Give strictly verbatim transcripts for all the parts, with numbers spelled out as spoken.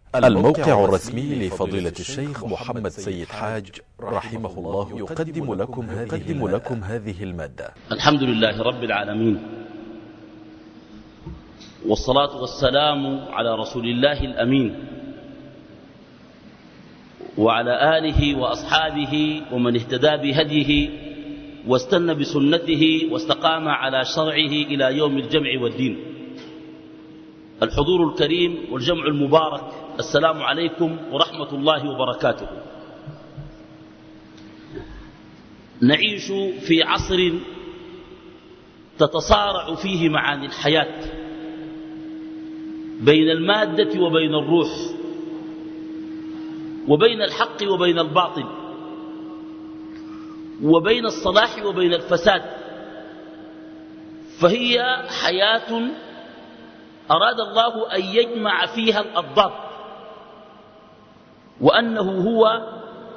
الموقع الرسمي لفضيلة الشيخ محمد سيد حاج رحمه الله يقدم لكم هذه, لكم هذه المادة. الحمد لله رب العالمين، والصلاة والسلام على رسول الله الأمين وعلى آله وأصحابه ومن اهتدى بهديه واستنى بسنته واستقام على شرعه إلى يوم الجمع والدين. الحضور الكريم والجمع المبارك، السلام عليكم ورحمة الله وبركاته. نعيش في عصر تتصارع فيه معاني الحياة بين المادة وبين الروح، وبين الحق وبين الباطل، وبين الصلاح وبين الفساد. فهي حياة أراد الله أن يجمع فيها الأضداد، وأنه هو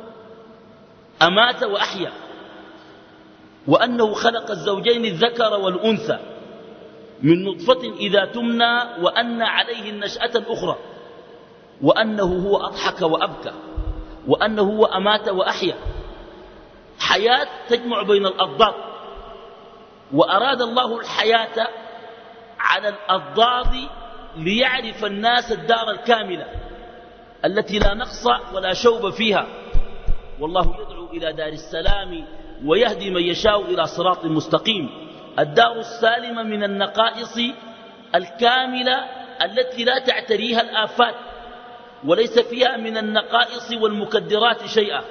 أمات وأحيا، وأنه خلق الزوجين الذكر والأنثى من نطفة إذا تمنى، وأن عليه النشأة الأخرى، وأنه هو أضحك وأبكى، وأنه هو أمات وأحيا. حياة تجمع بين الأضداد، وأراد الله الحياة على الأضداد ليعرف الناس الدار الكاملة التي لا نقص ولا شوب فيها. والله يدعو إلى دار السلام ويهدي من يشاء إلى صراط مستقيم. الدار السالمة من النقائص الكاملة التي لا تعتريها الآفات، وليس فيها من النقائص والمكدرات شيئا.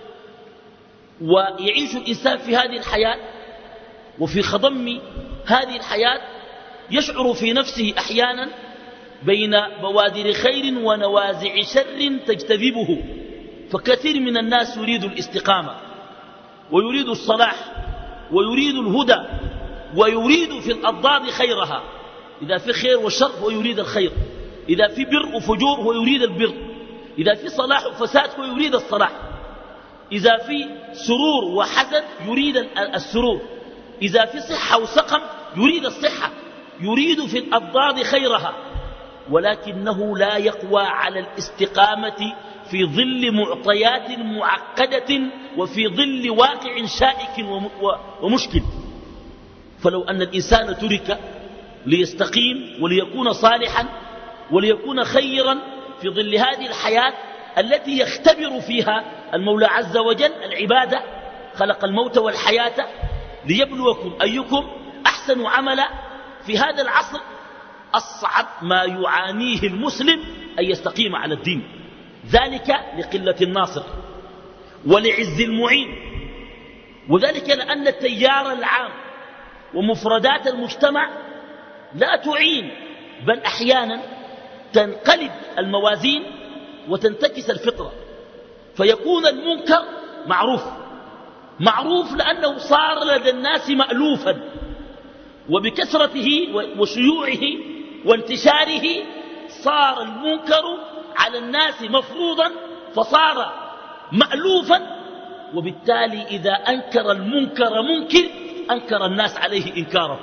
ويعيش الإنسان في هذه الحياة، وفي خضم هذه الحياة يشعر في نفسه أحيانا بين بوادر خير ونوازع شر تجتذبه. فكثير من الناس يريد الاستقامة، ويريد الصلاح، ويريد الهدى، ويريد في الأضداد خيرها. إذا في خير وشر هو يريد الخير، إذا في بر وفجور هو يريد البر، إذا في صلاح وفساد هو يريد الصلاح، إذا في سرور وحزن يريد السرور، إذا في صحة وسقم يريد الصحة، يريد في الأضداد خيرها. ولكنه لا يقوى على الاستقامة في ظل معطيات معقدة، وفي ظل واقع شائك ومشكل. فلو أن الإنسان ترك ليستقيم وليكون صالحا وليكون خيرا في ظل هذه الحياة التي يختبر فيها المولى عز وجل العبادة، خلق الموت والحياة ليبلوكم أيكم أحسن عملا. في هذا العصر أصعب ما يعانيه المسلم أن يستقيم على الدين، ذلك لقلة الناصر ولعز المعين، وذلك لأن التيار العام ومفردات المجتمع لا تعين، بل أحيانا تنقلب الموازين وتنتكس الفطرة، فيكون المنكر معروف معروف لأنه صار لدى الناس مألوفا، وبكثرته وشيوعه وانتشاره صار المنكر على الناس مفروضا، فصار مألوفا. وبالتالي إذا أنكر المنكر منكر أنكر الناس عليه إنكاره.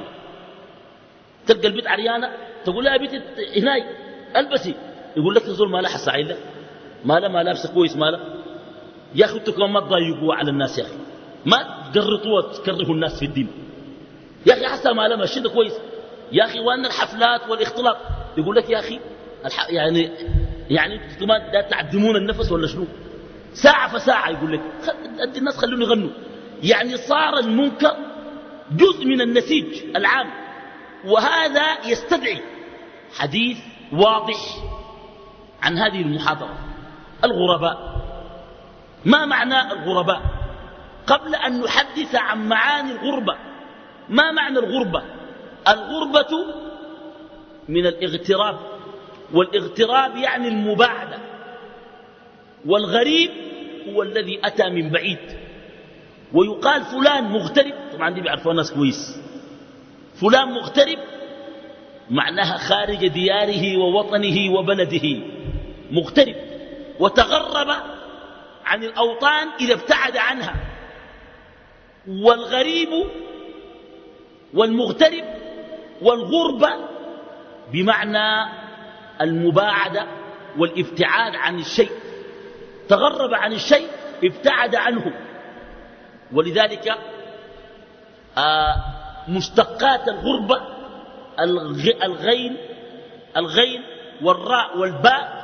تلقى البيت عريانة تقول لها بيت هناي البسي، يقول لك نزول ما لها حساعي لك، ما لها ما لابسه كويس، ما لها. يا أخي انتوا كمان ما تضايقوا على الناس، يا أخي ما تقرطوا وتكرهوا الناس في الدين. يا أخي حسا ما لها ماشي ده كويس، يا أخي وأن الحفلات والاختلاط. يقول لك يا أخي يعني يعني انتوا كمان دا تعدمون النفس ولا شنو؟ ساعة فساعة يقول لك أدي الناس خلوني يغنوا. يعني صار المنكر جزء من النسيج العام، وهذا يستدعي حديث واضح عن هذه المحاضرة. الغرباء، ما معنى الغرباء؟ قبل أن نحدث عن معاني الغربة، ما معنى الغربة؟ الغربة من الاغتراب، والاغتراب يعني المباعدة، والغريب هو الذي أتى من بعيد. ويقال فلان مغترب، طبعا دي بيعرفوا الناس كويس، فلان مغترب معناها خارج دياره ووطنه وبلده، مغترب، وتغرب عن الأوطان إذا ابتعد عنها. والغريب والمغترب والغربة بمعنى المباعدة والابتعاد عن الشيء، تغرب عن الشيء ابتعد عنه. ولذلك آه مشتقات الغربة الغين الغين والراء والباء،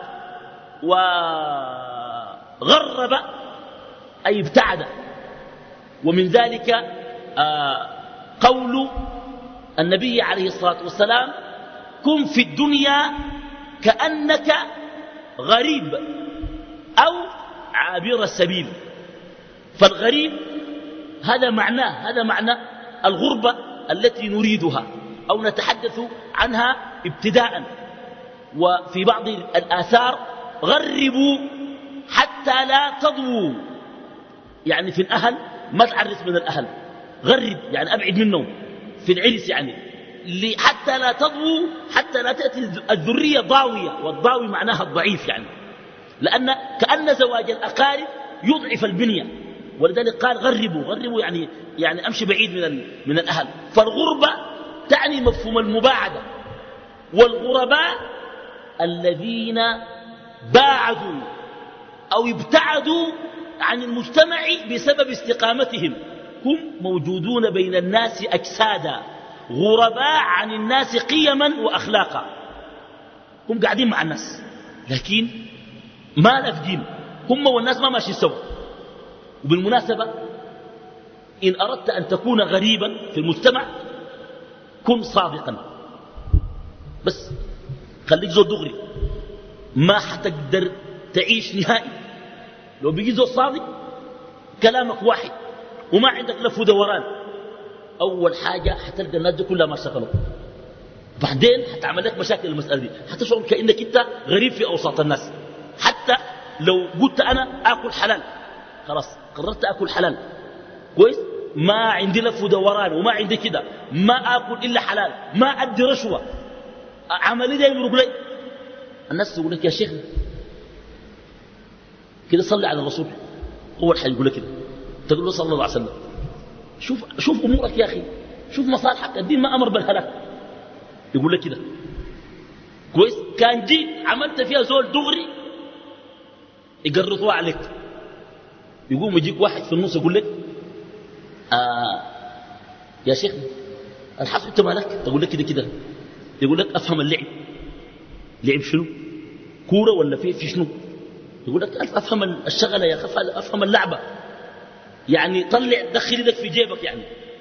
وغرب أي ابتعد. ومن ذلك آه قول النبي عليه الصلاة والسلام: كن في الدنيا كأنك غريب أو عابر السبيل. فالغريب هذا معناه هذا معنى الغربة التي نريدها أو نتحدث عنها ابتداء. وفي بعض الآثار: غربوا حتى لا تضووا، يعني في الأهل ما تعرس من الأهل، غرب يعني أبعد منهم في العرس، يعني حتى لا تضووا، حتى لا تأتي الذرية ضاوية، والضاوي معناها الضعيف، يعني لأن كأن زواج الأقارب يضعف البنية. ولذلك قال: غربوا غربوا يعني يعني أمشي بعيد من من الأهل. فالغربة تعني مفهوم المباعدة. والغرباء الذين باعدوا أو ابتعدوا عن المجتمع بسبب استقامتهم، هم موجودون بين الناس أجسادا، غرباء عن الناس قيما وأخلاقا. هم قاعدين مع الناس لكن ما لفدين، هم والناس ما ماشي سوا. وبالمناسبة إن أردت أن تكون غريبا في المجتمع كن صادقا، بس خليك زول دغري، ما حتقدر تعيش نهائي. لو بيجي زول صادق كلامك واحد وما عندك لف ودوران، أول حاجة حتلقى الناس دي كلها ما شغلوا، بعدين حتعمل لك مشاكل المسألة دي، حتشعر كأنك أنت غريب في أوساط الناس. حتى لو قلت أنا آكل حلال، خلاص قررت آكل حلال كويس، ما عندي لف ودوران وما عندي كده، ما آكل إلا حلال، ما أدي رشوة، عملي ده يمرق لي. الناس يقول لك: يا شيخ كده صلي على الرسول. أول حاجة يقول لك كده، تقول له صلى الله عليه وسلم: شوف شوف أمورك يا أخي، شوف مصالحك، الدين ما أمر بالهلاك. يقول لك كده كويس. كان جيت عملت فيها زول دغري يقرطوا عليك، يقوم يجيك واحد في النص يقول لك: آه يا شيخ الحصل انت مالك؟ تقول لك كده كده، يقول لك: افهم اللعب. لعب شنو؟ كوره ولا في في شنو؟ يقول لك: افهم الشغله يا اخي، افهم اللعبه، يعني طلع دخل يدك في جيبك يعني.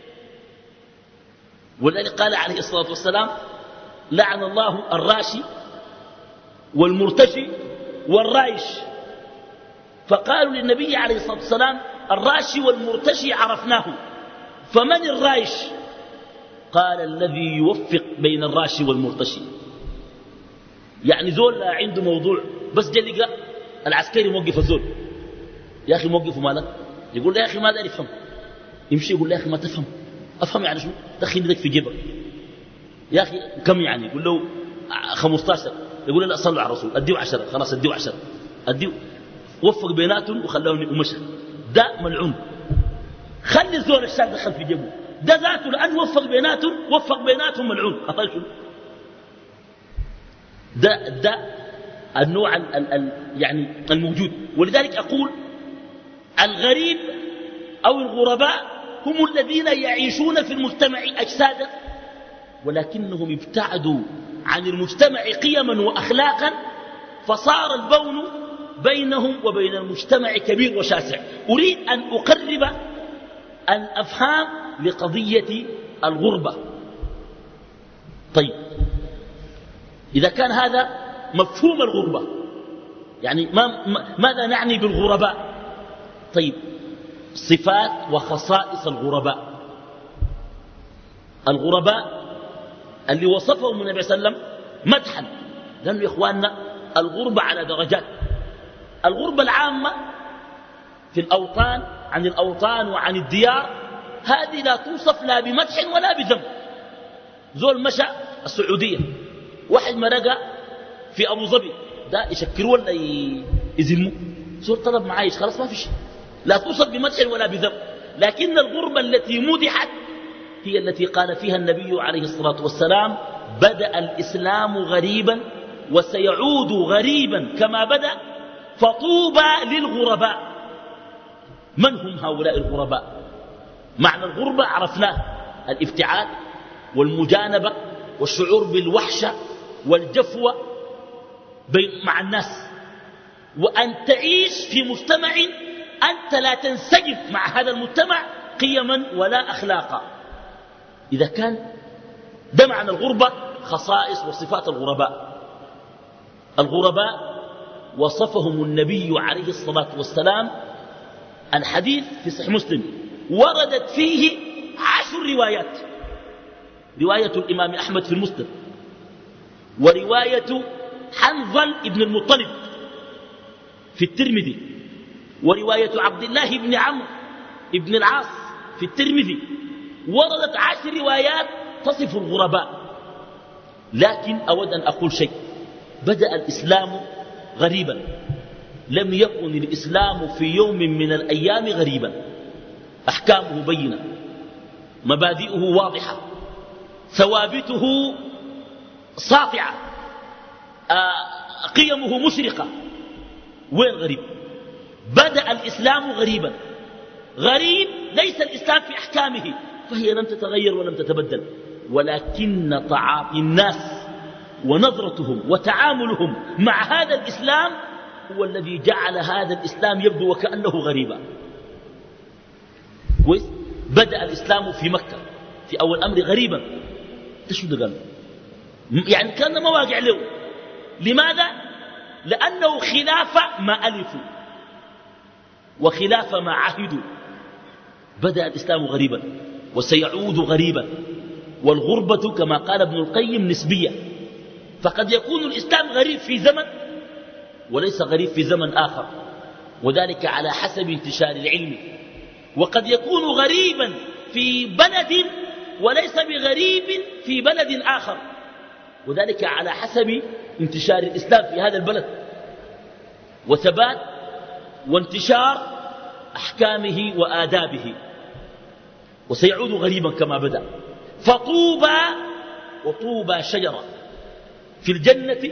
ولذلك قال عليه الصلاه والسلام: لعن الله الراشي والمرتشي والرايش. فقالوا للنبي عليه الصلاه والسلام: الراشي والمرتشي عرفناه، فمن الرايش؟ قال: الذي يوفق بين الراشي والمرتشي. يعني زول عنده موضوع بس جلق العسكري موقف الزول: يا أخي موقفه مالك؟ يقول له: يا أخي ما داري يفهم. يمشي يقول له: يا أخي ما تفهم. أفهم يعني شنو؟ دخل يدك في جيبك يا أخي. كم يعني؟ يقول له: خمسطاشر. يقول له: لا صلوا على الرسول، أديه عشرة. خلاص أديه عشرة، أديه. وفق بيناتهم وخلاهم ومشى. ده ملعون. خلي الزول الشاب دخل في جيبه، ده ذاته لأن وفق بيناتهم، وفق بيناتهم ملعون. أطلع شنو؟ ده ده النوع ال ال ال يعني الموجود. ولذلك أقول: الغريب أو الغرباء هم الذين يعيشون في المجتمع أجسادا، ولكنهم ابتعدوا عن المجتمع قيما وأخلاقا، فصار البون بينهم وبين المجتمع كبير وشاسع. أريد أن أقرب الأفهام لقضية الغربة. طيب، إذا كان هذا مفهوم الغربة، يعني ما ماذا نعني بالغرباء؟ طيب، صفات وخصائص الغرباء. الغرباء اللي وصفهم النبي صلى الله عليه وسلم مدحا، لأنه يا إخواننا الغربة على درجات. الغربة العامة في الأوطان، عن الأوطان وعن الديار، هذه لا توصف لا بمدح ولا بذم. زول مشى السعودية، واحد مرقى في أبو ظبي، ده يشكر ولا يزمه؟ زول طلب معايش، خلاص ما في شيء، لا توصف بمدح ولا بذم. لكن الغربة التي مدحت هي التي قال فيها النبي عليه الصلاة والسلام: بدأ الإسلام غريبا وسيعود غريبا كما بدأ فطوبى للغرباء. من هم هؤلاء الغرباء؟ معنى الغربة عرفناه: الابتعاد والمجانبة والشعور بالوحشة والجفوة مع الناس، وأن تعيش في مجتمع أنت لا تنسجم مع هذا المجتمع قيما ولا أخلاقا. إذا كان ده معنى الغربة، خصائص وصفات الغرباء. الغرباء وصفهم النبي عليه الصلاة والسلام. الحديث في صحيح مسلم وردت فيه عشر روايات: رواية الإمام أحمد في المسند، ورواية حنظل ابن المطلب في الترمذي، ورواية عبد الله بن عمرو ابن العاص في الترمذي. وردت عشر روايات تصف الغرباء. لكن أود أن أقول شيء: بدأ الإسلام غريبا، لم يكن الإسلام في يوم من الأيام غريبا. أحكامه بينة، مبادئه واضحة، ثوابته ساطعة، قيمه مشرقة. وين غريب؟ بدأ الإسلام غريبا. غريب ليس الإسلام في أحكامه، فهي لم تتغير ولم تتبدل، ولكن تعاطي الناس ونظرتهم وتعاملهم مع هذا الإسلام هو الذي جعل هذا الإسلام يبدو وكأنه غريبا. كويس؟ بدأ الإسلام في مكة في أول أمر غريبا. شو ده قال؟ يعني كان مواقع له. لماذا؟ لأنه خلاف ما ألفوا وخلاف ما عهدوا. بدأ الإسلام غريبا وسيعود غريبا. والغربة كما قال ابن القيم نسبية، فقد يكون الإسلام غريب في زمن وليس غريب في زمن آخر، وذلك على حسب انتشار العلم. وقد يكون غريبا في بلد وليس بغريب في بلد آخر، وذلك على حسب انتشار الإسلام في هذا البلد وثبات وانتشار أحكامه وآدابه. وسيعود غريبا كما بدأ. فطوبى، وطوبى شجرة في الجنة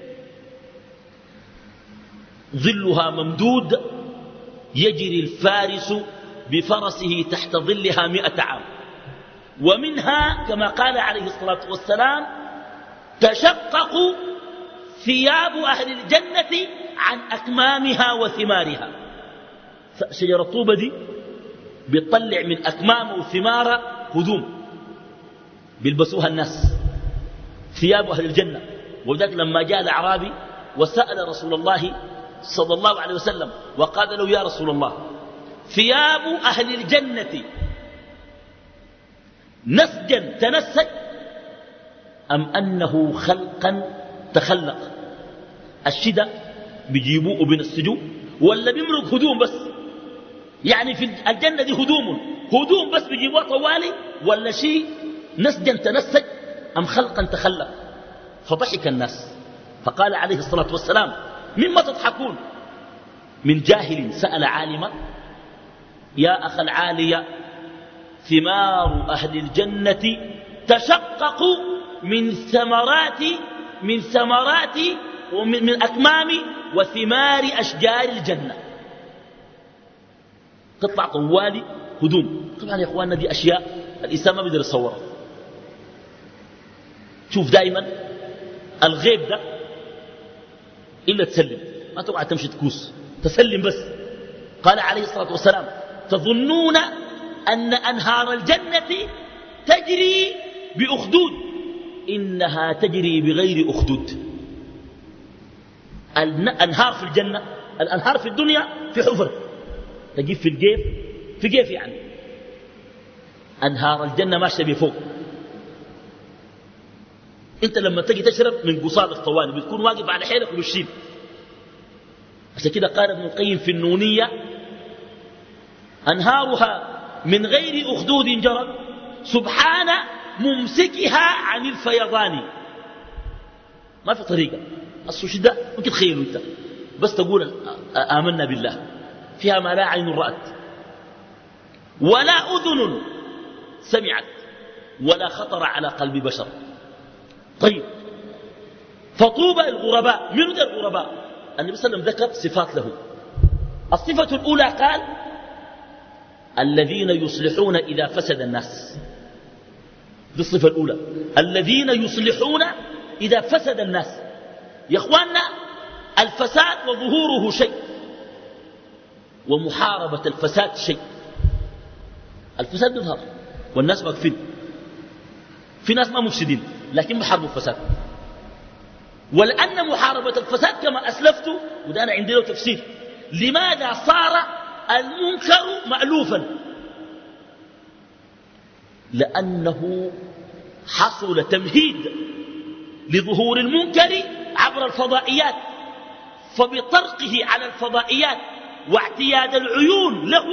ظلها ممدود يجري الفارس بفرسه تحت ظلها مئة عام. ومنها كما قال عليه الصلاة والسلام: تشقق ثياب أهل الجنة عن أكمامها وثمارها. شجرة الطوبة دي بيطلع من أكمامه وثمارها هدوم بيلبسوها الناس، ثياب أهل الجنة. وذلك لما جاء الأعرابي وسأل رسول الله صلى الله عليه وسلم وقال له: يا رسول الله، ثياب أهل الجنة نسجا تنسج أم أنه خلقا تخلق؟ الشدة بيجيبوه بينسجوه ولا بيمرق هدوم بس؟ يعني في الجنة دي هدوم هدوم بس بيجيبوها طوالي، ولا شيء نسجا تنسج أم خلقا تخلق؟ فضحك الناس، فقال عليه الصلاة والسلام: مما تضحكون؟ من جاهل سأل عالما: يا أخ العالية، ثمار أهل الجنة تشقق من ثمرات من ثمرات ومن من أكمام وثمار أشجار الجنة. تطلع طوالي هدوم. طبعا يا إخواننا دي أشياء الإنسان ما بيقدر يصورها. شوف دائما الغيب ده إلا تسلم، ما تقعد تمشي تكوس، تسلم بس. قال عليه الصلاة والسلام: تظنون أن أنهار الجنة تجري بأخدود، إنها تجري بغير أخدود. الأنهار في الجنة، الأنهار في الدنيا في حفر تجيب في الجيف، في جيف يعني. أنهار الجنة ماشية بفوق. أنت لما تجي تشرب من قصاد الطوالي بتكون واقف على حيلك وبتشيل. عشان كده قال ابن القيم في النونية: أنهارها من غير أخدود جرت سبحان ممسكها عن الفيضان. ما في طريقة. السوشي ده ممكن تخيلوا انت بس تقول آمنا بالله، فيها ما لا عين رأت ولا أذن سمعت ولا خطر على قلب بشر. طيب، فطوبى الغرباء. من ذا الغرباء؟ النبي صلى الله عليه وسلم ذكر صفات له. الصفة الأولى قال الذين يصلحون إذا فسد الناس. دي الصفة الأولى، الذين يصلحون إذا فسد الناس. يا أخواننا، الفساد وظهوره شيء، ومحاربة الفساد شيء. الفساد يظهر والناس واقفين، في ناس ما مفسدين لكن بحاربوا الفساد. ولأن محاربة الفساد كما أسلفت، وده أنا عندي له تفسير، لماذا صار المنكر مألوفا؟ لأنه حصل تمهيد لظهور المنكر عبر الفضائيات، فبطرقه على الفضائيات واعتياد العيون له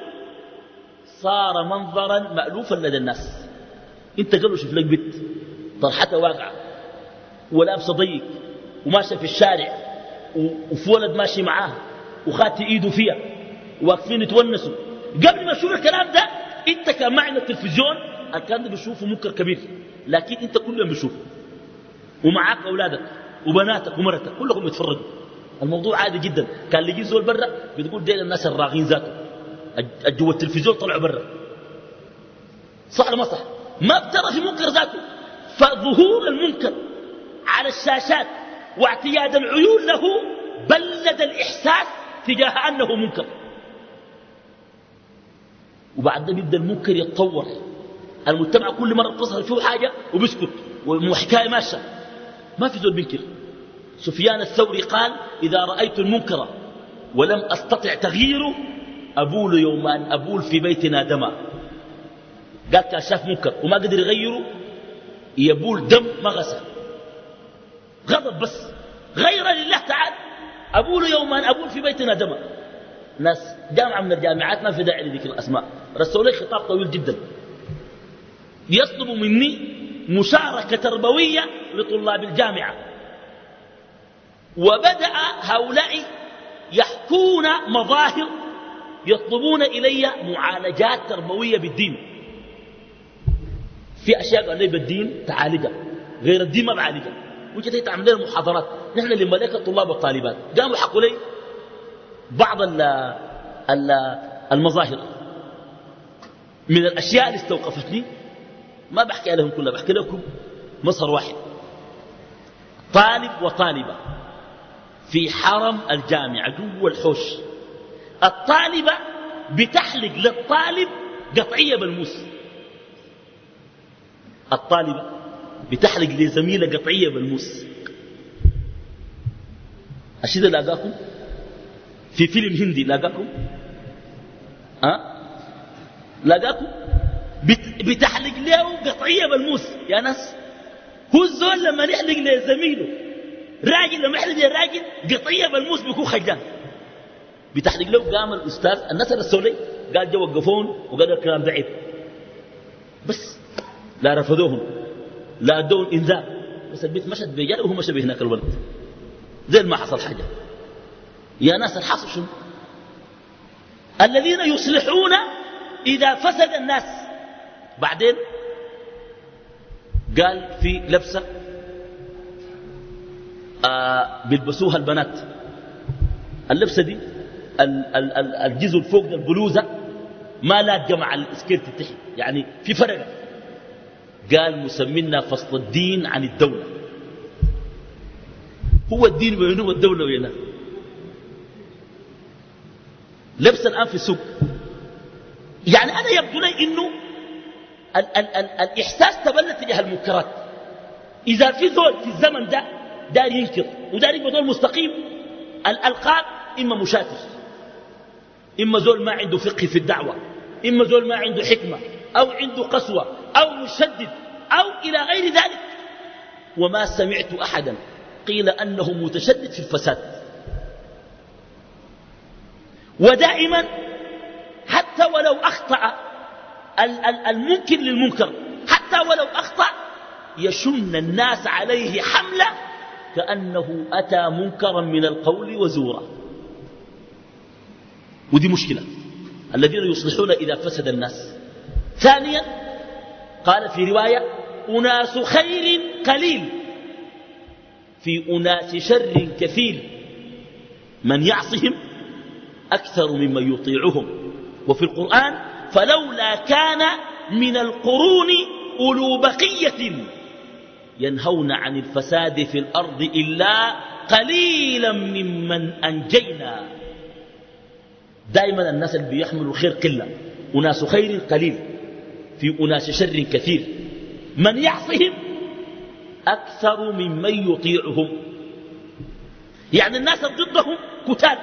صار منظرا مألوفا لدى الناس. انت قالوا شوف لك بنت طرحتها واقعة ولابسه ضيق وماشيه في الشارع وفي ولد ماشي معاها وخاتي ايده فيها واقفين يتونسوا، قبل ما تشوف الكلام ده انت كان معنا التلفزيون الكلام ده بيشوفه منكر كبير، لكن انت كل يوم بتشوفه ومعاك اولادك وبناتك ومرتك كلهم يتفرجوا. الموضوع عادي جدا. كان اللي يجي زول برا بتقول ديل الناس الراغين ذاته جوا التلفزيون طلعوا برا، صح ولا ما صح؟ ما بترى في منكر ذاته. فظهور المنكر على الشاشات واعتياد العيون له بلد الإحساس تجاه أنه منكر، وبعد ذلك يبدأ المنكر يتطور. المجتمع كل مرة بتصهر فيه حاجة وبيسكت وحكاية ماشية، ما في زول بينكر. سفيان الثوري قال إذا رأيت المنكر ولم أستطع تغييره أبول يومان أبول في بيتنا دما. قال كان شاف منكر وما قدر يغيره يبول دم ما غسل، غضب بس غير لله تعالى. أبول يومان أبول في بيتنا دما. ناس جامعة من الجامعات ما في داعي لذكر الأسماء رسلوا لي خطاب طويل جدا يطلب مني مشاركة تربوية لطلاب الجامعة، وبدأ هؤلاء يحكون مظاهر يطلبون إلي معالجات تربوية بالدين. في أشياء قال لي بالدين تعالجها، غير الدين ما بعالجها. وجدت تعمل لنا محاضرات نحن لملائكة الطلاب والطالبات، قاموا حكوا لي بعض ال ال المظاهر من الأشياء اللي استوقفتني. ما بحكي لهم كلها، بحكي لكم مظهر واحد. طالب وطالبة في حرم الجامعة جوا الحوش، الطالبة بتحلق للطالب قطعية بالموس، الطالبة بتحلق لزميلة قطعية بالموس. الشيء ده لاقاكم في فيلم هندي؟ لاقاكم ها؟ لاقاكم بتحلق له قطعية بالموس. يا ناس، هو الزول لما يحلق لزميله راجل، لما يحلق لراجل قطعية بالموس بيكون خجلان. بتحلق له. قام الأستاذ الناس الرسولي قال جو وقفون وقال الكلام ده عيب، بس لا رفضوهم لا ادوهم انذار، بس البيت مشت بيجال وهو مشى بهناك الولد زي ما حصل حاجة. يا ناس الحاصل شنو؟ الذين يصلحون إذا فسد الناس. بعدين قال في لبسة آه بيلبسوها البنات، اللبسة دي الجزء الفوق ده البلوزة ما لاقى مع الاسكيرت التحت، يعني في فرق. قال مسمينا فصل الدين عن الدولة. هو الدين وينه والدولة وينه. لبس الآن في السوق. يعني أنا يبدو لي إنه ال ال ال الإحساس تبلد تجاه المنكرات. إذا في ذول في الزمن ده دار ينكر ودار يبقى ذول مستقيم، الألقاب إما مشاتر، إما ذول ما عنده فقه في الدعوة، إما ذول ما عنده حكمة أو عنده قسوة أو مشدد أو إلى غير ذلك. وما سمعت أحدا قيل أنه متشدد في الفساد. ودائما حتى ولو أخطأ المنكر للمنكر، حتى ولو أخطأ يشن الناس عليه حملة كأنه أتى منكرا من القول وزورا. ودي مشكلة. الذين يصلحون إذا فسد الناس. ثانيا قال في رواية أناس خير قليل في أناس شر كثير من يعصهم أكثر ممن يطيعهم. وفي القرآن فلولا كان من القرون أولو بقية ينهون عن الفساد في الأرض إلا قليلا ممن أنجينا. دائما الناس اللي بيحملوا خير قلة، أناس خير قليل في أناس شر كثير من يعصهم أكثر ممن يطيعهم. يعني الناس ضدهم كتال،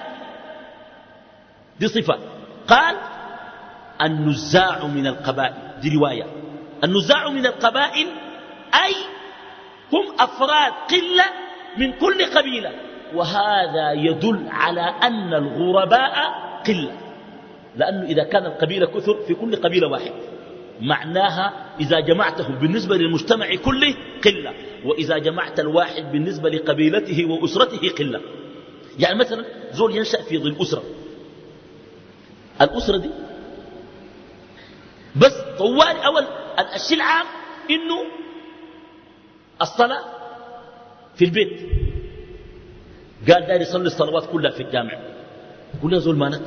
دي صفة. قال النزاع من القبائل، دي رواية، النزاع من القبائل أي هم أفراد قلة من كل قبيلة، وهذا يدل على أن الغرباء قلة، لأنه إذا كان القبيلة كثر في كل قبيلة واحد معناها إذا جمعته بالنسبة للمجتمع كله قلة، وإذا جمعت الواحد بالنسبة لقبيلته وأسرته قلة. يعني مثلا زول ينشأ في ظل أسرة، الأسرة دي بس طوال أول الشيء العام إنه الصلاة في البيت، قال داري يصلي الصلوات كلها في الجامع، يقول له زول مالك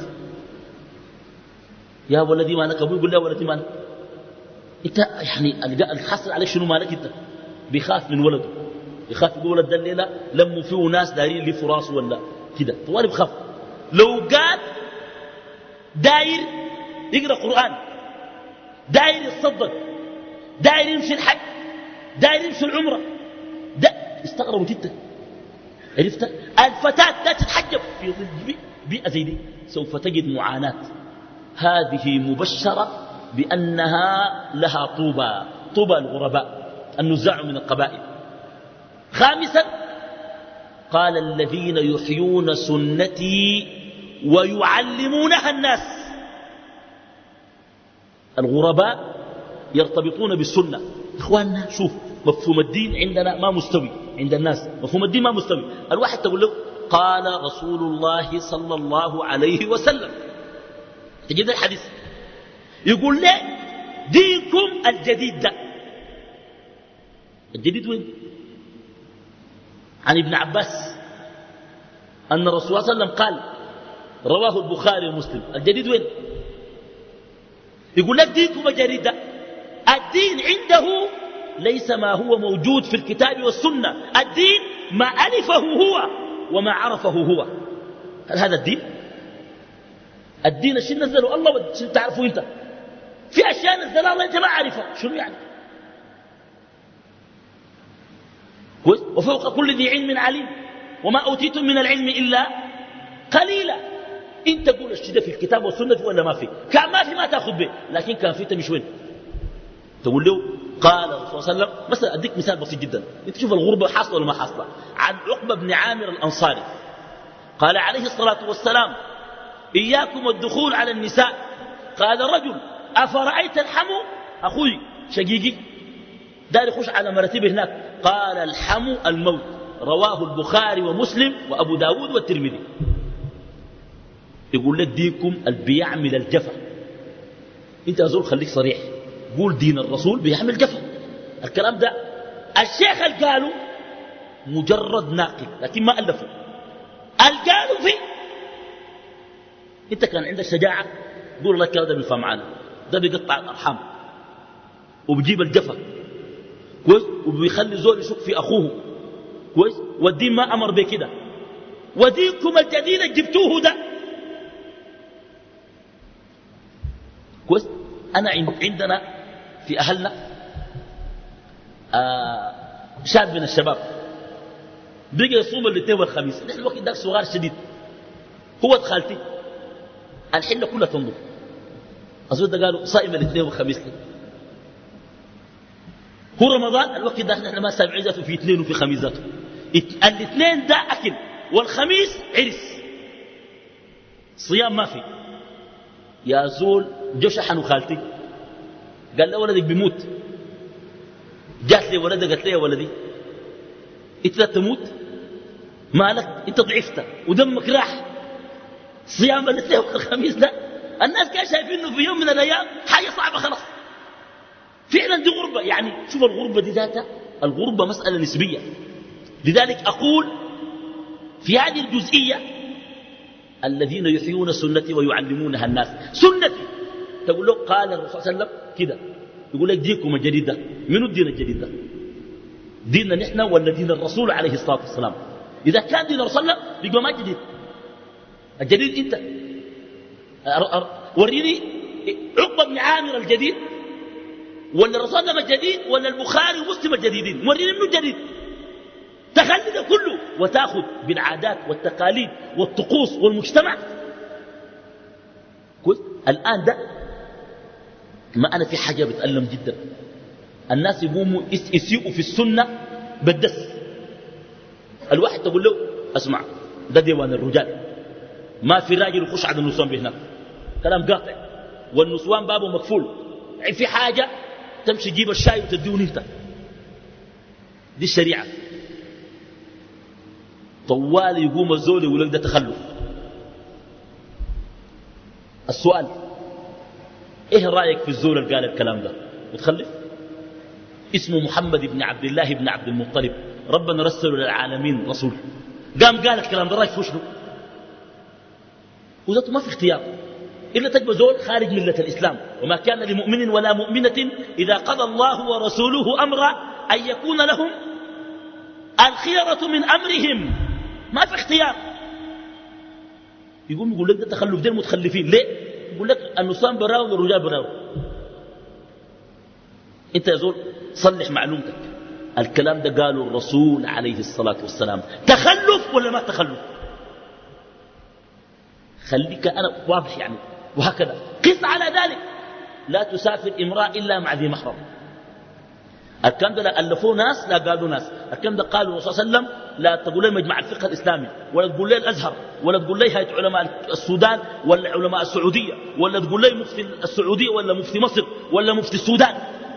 يا ولدي مالك، أبوي يقول له ولدي مالك انت، يعني الحصل عليك شنو مالك انت؟ بيخاف من ولده، يخاف يقول ولد ده الليله لموا فيه ناس دايرين لي فراس ولا كده، طوالي بخاف. لو قال داير يقرا قران، داير يتصدق، داير يمشي الحج، داير يمشي العمره، ده استغربوا جدا. عرفت؟ الفتاه لا تتحجب في ظل بيئه زي دي سوف تجد معاناه. هذه مبشره بأنها لها طوبى، طوبى الغرباء، النزاع من القبائل. خامسا قال الذين يحيون سنتي ويعلمونها الناس. الغرباء يرتبطون بالسنة. إخواننا شوف، مفهوم الدين عندنا ما مستوي، عند الناس مفهوم الدين ما مستوي. الواحد تقول له قال رسول الله صلى الله عليه وسلم، تجد الحديث يقول لي دينكم الجديد ده، الجديد وين؟ عن ابن عباس أن الرسول صلى الله عليه وسلم قال، رواه البخاري ومسلم، الجديد وين؟ يقول لك دينكم الجديد ده، الدين عنده ليس ما هو موجود في الكتاب والسنة، الدين ما ألفه هو وما عرفه هو. هل هذا الدين؟ الدين الشيء نزله الله والشيء تعرفه انت، في أشياء نزلها الله انت ما عارفها، شنو يعني؟ كويس؟ وفوق كل ذي علم عليم وما أوتيتم من العلم إلا قليلا. انت تقول الشيء ده في الكتاب والسنة ولا ما في؟ كان ما في ما تأخذ به، لكن كان في تمش وين؟ تقول له قال الرسول صلى الله عليه وسلم. مثلا أديك مثال بسيط جدا، انت شوف الغربة حاصلة ولا ما حاصلة. عن عقبة بن عامر الأنصاري قال عليه الصلاة والسلام إياكم الدخول على النساء. قال رجل أفرأيت الحمو، أخوي شقيقي دار يخش على مرتبه هناك، قال الحمو الموت. رواه البخاري ومسلم وأبو داود والترمذي. يقول لك دينكم اللي بيعمل الجفا. انت يا زول خليك صريح، قول دين الرسول بيعمل جفا. الكلام ده الشيخ اللي قالوا مجرد ناقل لكن ما ألفوا، اللي قالوا فيه. انت كان عندك شجاعة قول الله الكلام ده بينفع معنا، ده بيقطع الأرحام وبيجيب الجفا كويس، وبيخلي زول يشك في أخوه كويس، والدين ما أمر بكده. ودينكم الجديد جبتوه ده كويس. أنا عندنا في أهلنا آه شاب من الشباب بيجي يصوم الاثنين والخميس، نحن الوقت ده صغار شديد، هو دخلتي الحلة كلها تنظر. أزود ده قالوا صائم الاثنين والخميس لي. هو رمضان الوقت ده نحن ما سامعين ذاته في اثنين وفي خميس ذاته. الاثنين ده أكل والخميس عرس، صيام ما في. يا زول جو شحنوا خالتي قال له ولدك بيموت، جات لي ولدك قالت لي يا ولدي انت لا تموت، مالك انت ضعفت ودمك راح، صيام الاثنين والخميس ده الناس كانوا شايفينه في يوم من الايام حاجه صعبه خلاص. فعلا دي غربه. يعني شوف الغربه دي ذاتها، الغربه مساله نسبيه. لذلك أقول في هذه الجزئية الذين يحيون سنتي ويعلمونها الناس. سنتي تقول له قال الرسول صلى الله عليه وسلم كده، يقول لك دينكم الجديد ده. منو الدين الجديد ده؟ ديننا نحن ولا دين الرسول عليه الصلاة والسلام؟ إذا كان دين الرسول يبقى ما جديد. الجديد أنت وريني عقبة بن عامر الجديد ولا الرسول الجديد ولا البخاري ومسلم الجديدين. وريني منو الجديد؟ تخلي ده كله وتأخذ بالعادات والتقاليد والطقوس والمجتمع. الآن ده ما أنا في حاجة بتألم جدا. الناس يقوموا يسيئوا في السنة بالدس. الواحد تقول له اسمع ده ديوان الرجال، ما في راجل يخش على النسوان بهناك، كلام قاطع، والنسوان بابه مقفول، في حاجة تمشي تجيب الشاي وتديون انت. دي الشريعة. طوال يقوم الزول يقول لك ده تخلف. السؤال ايه رأيك في الزول اللي قال الكلام ده؟ متخلف؟ اسمه محمد بن عبد الله بن عبد المطلب، ربنا رسله للعالمين رسول، قام قال الكلام ده، رأيك فيه شنو؟ وذاته ما في اختيار إلا تجب زول خارج ملة الإسلام. وما كان لمؤمن ولا مؤمنة إذا قضى الله ورسوله أمرا أن يكون لهم الخيرة من أمرهم. ما في اختيار. يقوم يقول لك ده تخلف، دين متخلفين. ليه؟ يقول لك النسوان براو والرجال براو. انت يا زول صلح معلومتك، الكلام ده قاله الرسول عليه الصلاة والسلام. تخلف ولا ما تخلف؟ خليك أنا واضح يعني. وهكذا قس على ذلك. لا تسافر امرأة إلا مع ذي محرم. الكلام ده لا ألفوه ناس لا قالوا ناس. الكلام ده قالوا الرسول صلى الله عليه وسلم. لا تقول لي مجمع الفقه الإسلامي، ولا تقول لي الأزهر، ولا تقول لي هيئة علماء السودان ولا علماء السعودية، ولا تقول لي مفتي السعودية ولا مفتي مصر ولا مفتي السودان،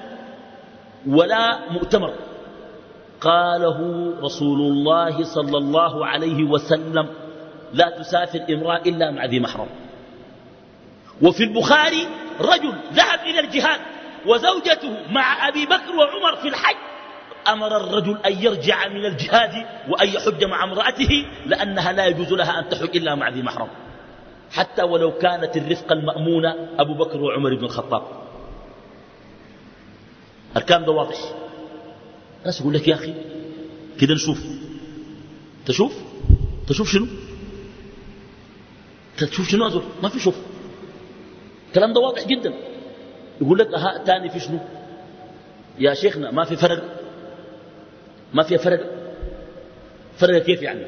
ولا مؤتمر. قاله رسول الله صلى الله عليه وسلم: لا تسافر امرأة إلا مع ذي محرم. وفي البخاري رجل ذهب إلى الجهاد وزوجته مع أبي بكر وعمر في الحج، أمر الرجل أن يرجع من الجهاد وأن يحج مع امرأته، لأنها لا يجوز لها أن تحج إلا مع ذي محرم، حتى ولو كانت الرفقة المأمونة أبو بكر وعمر بن الخطاب. الكلام ده واضح. الناس يقول لك يا أخي كده نشوف. تشوف تشوف شنو؟ تشوف شنو أزول؟ ما في شوف. الكلام ده واضح جدا. يقول لك أها تاني في شنو يا شيخنا؟ ما في فرق. ما في فرق. فرق كيف يعني؟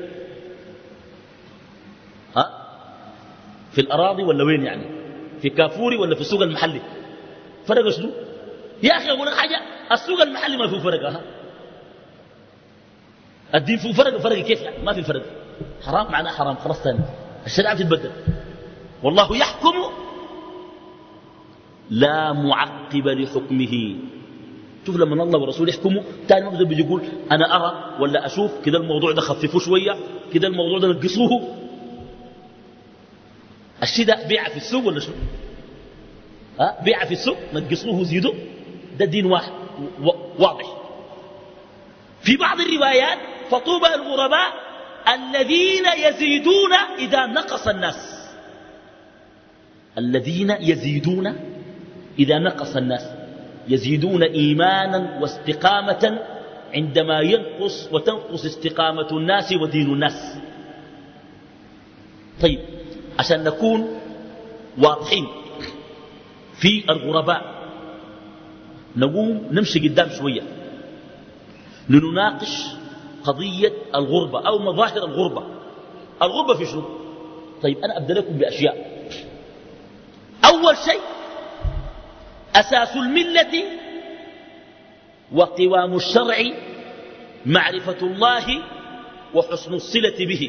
ها؟ في الأراضي ولا وين يعني؟ في كافوري ولا في السوق المحلي؟ فرق شنو يا أخي؟ أقول لك حاجة، السوق المحلي ما فيه فرق. ها؟ الدين فيه فرق. فرق كيف يعني؟ ما في فرق. حرام معناه حرام، خلاص ثاني. الشريعة تتبدل. والله يحكم لا معقب لحكمه. شوف لما الله ورسوله يحكموا، ثاني ما بيجي يقول أنا أرى ولا أشوف كده الموضوع ده خففوه شوية، كده الموضوع ده نقصوه. الشيء ده بيع في السوق ولا شنو؟ ها؟ بيع في السوق نقصوه وزيدوه. ده دين واحد واضح. في بعض الروايات: فطوبى الغرباء الذين يزيدون إذا نقص الناس. الذين يزيدون إذا نقص الناس، يزيدون إيمانا واستقامة عندما ينقص وتنقص استقامة الناس ودين الناس. طيب عشان نكون واضحين في الغرباء، نقوم نمشي قدام شوية لنناقش قضية الغربة أو مظاهر الغربة. الغربة في شنو؟ طيب أنا أبدأ لكم بأشياء. أول شيء أساس الملة وقوام الشرع معرفة الله وحسن الصلة به.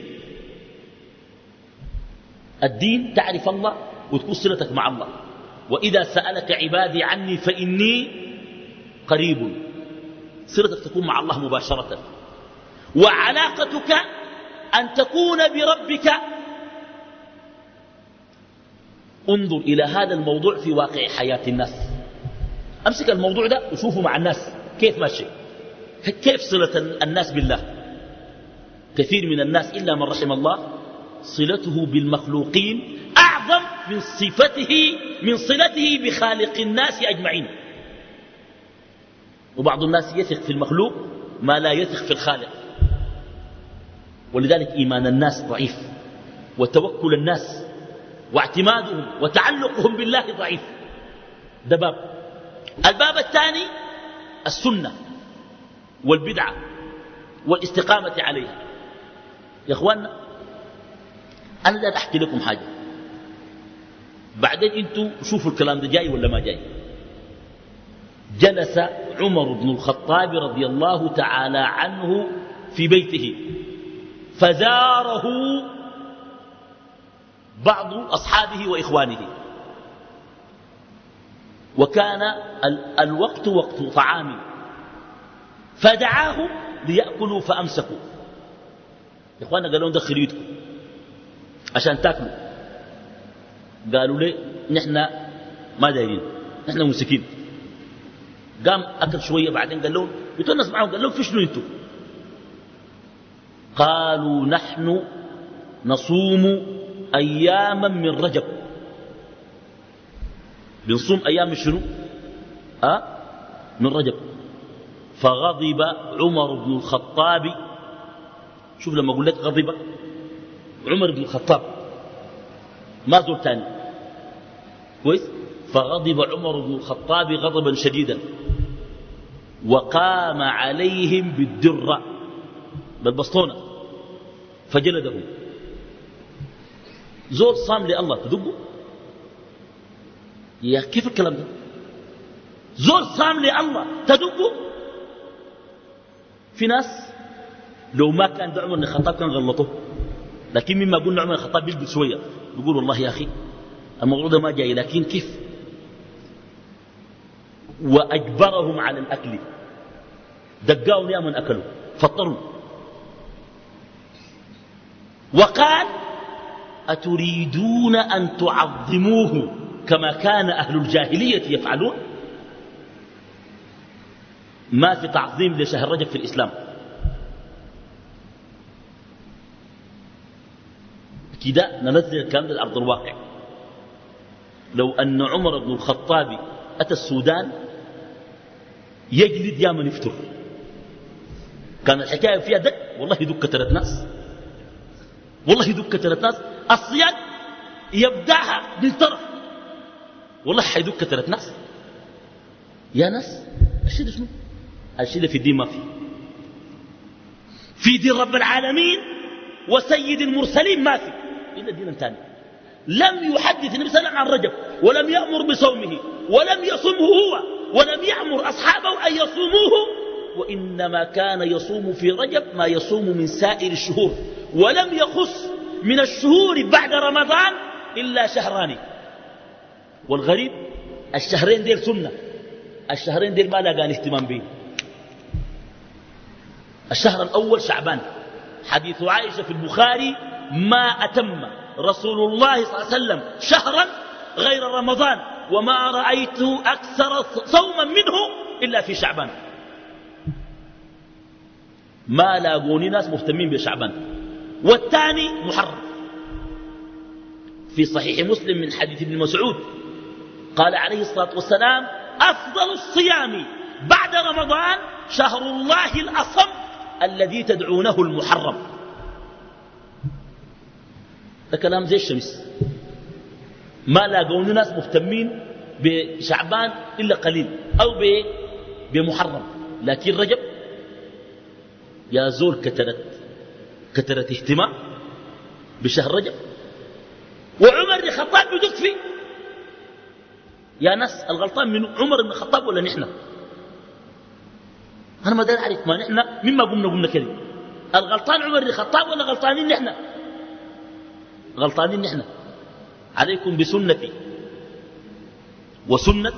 الدين تعرف الله وتكون صلتك مع الله. وإذا سألك عبادي عني فإني قريب، صلتك تكون مع الله مباشرة. وعلاقتك أن تكون بربك. انظر إلى هذا الموضوع في واقع حياة الناس. أمسك الموضوع ده وشوفه مع الناس كيف ماشي، كيف صلة الناس بالله. كثير من الناس إلا من رحم الله صلته بالمخلوقين أعظم من صفته من صلته بخالق الناس أجمعين. وبعض الناس يثق في المخلوق ما لا يثق في الخالق، ولذلك إيمان الناس ضعيف، وتوكل الناس واعتمادهم وتعلقهم بالله ضعيف. ده باب. الباب الثاني السنة والبدعة والاستقامة عليها. يا أخوانا أنا لا أحكي لكم حاجة، بعدين أنتوا شوفوا الكلام ده جاي ولا ما جاي. جلس عمر بن الخطاب رضي الله تعالى عنه في بيته، فزاره بعض أصحابه وإخوانه، وكان الوقت وقت طعام، فدعاهم ليأكلوا فأمسكوا. يا إخوانا قالوا دخلوا يدكم عشان تاكلوا. قالوا لي نحن ما دايرين، نحن مسكين. قام أكل شوية، بعدين قال لهم يتونس معهم، قال لهم في شنو انتم؟ قالوا نحن نصوم أياما من رجب. بنصوم أيام شنو؟ أه؟ من رجب. فغضب عمر بن الخطاب. شوف لما أقول لك غضب عمر بن الخطاب ما زول تاني كويس. فغضب عمر بن الخطاب غضبا شديدا، وقام عليهم بالدرة بالبسطونة فجلدهم. زول صام لله تدقوا؟ يا كيف الكلام ده؟ زول صام لله تدقوا؟ في ناس لو ما كان ده عمر بن الخطاب كان غلطوه، لكن مما قلنا عمر بن الخطاب بيلبس شوية يقول والله يا أخي الموضوع ده ما جاي، لكن كيف؟ وأجبرهم على الأكل، دقاهم يا من أكلوا فطروا. وقال أتريدون أن تعظموه كما كان أهل الجاهلية يفعلون؟ ما في تعظيم لشهر رجب في الإسلام. كده ننزل الكلام ده لأرض الواقع. لو أن عمر بن الخطاب أتى السودان يجلد يا من يفتر، كان الحكاية فيها دق، والله يدق كترت ناس، والله يدق كترت ناس. الصياد يبدعها بالطرف، والله حيدق كترت ناس. يا ناس الشيء ده شنو؟ الشيء ده في الدين ما فيه. في دين رب العالمين وسيد المرسلين ما فيه إلا دين ثاني. لم يحدث النبي صلى الله عليه وسلم عن رجب، ولم يأمر بصومه، ولم يصومه هو، ولم يأمر أصحابه أن يصوموه، وإنما كان يصوم في رجب ما يصوم من سائر الشهور، ولم يخص من الشهور بعد رمضان إلا شهران. والغريب الشهرين ديل سنة، الشهرين ديل ما لقان اهتمام به. الشهر الأول شعبان، حديث عائشة في البخاري ما أتم رسول الله صلى الله عليه وسلم شهرا غير رمضان وما رأيته أكثر صوما منه إلا في شعبان. ما لاقوني ناس مهتمين بشعبان. والثاني محرم، في صحيح مسلم من حديث ابن مسعود قال عليه الصلاة والسلام أفضل الصيام بعد رمضان شهر الله الأصم الذي تدعونه المحرم. ده كلام زي الشمس. ما لاقوني ناس مهتمين بشعبان إلا قليل أو بمحرم، لكن رجب يا زول كترت كترت اهتمام بشهر رجب. وعمر بن الخطاب بدك فيه. يا ناس الغلطان من عمر بن الخطاب ولا نحن؟ أنا ما دار أعرف ما نحن مما قمنا قمنا كده. الغلطان عمر بن الخطاب ولا غلطانين نحن؟ غلطانين نحن. عليكم بسنتي وسنة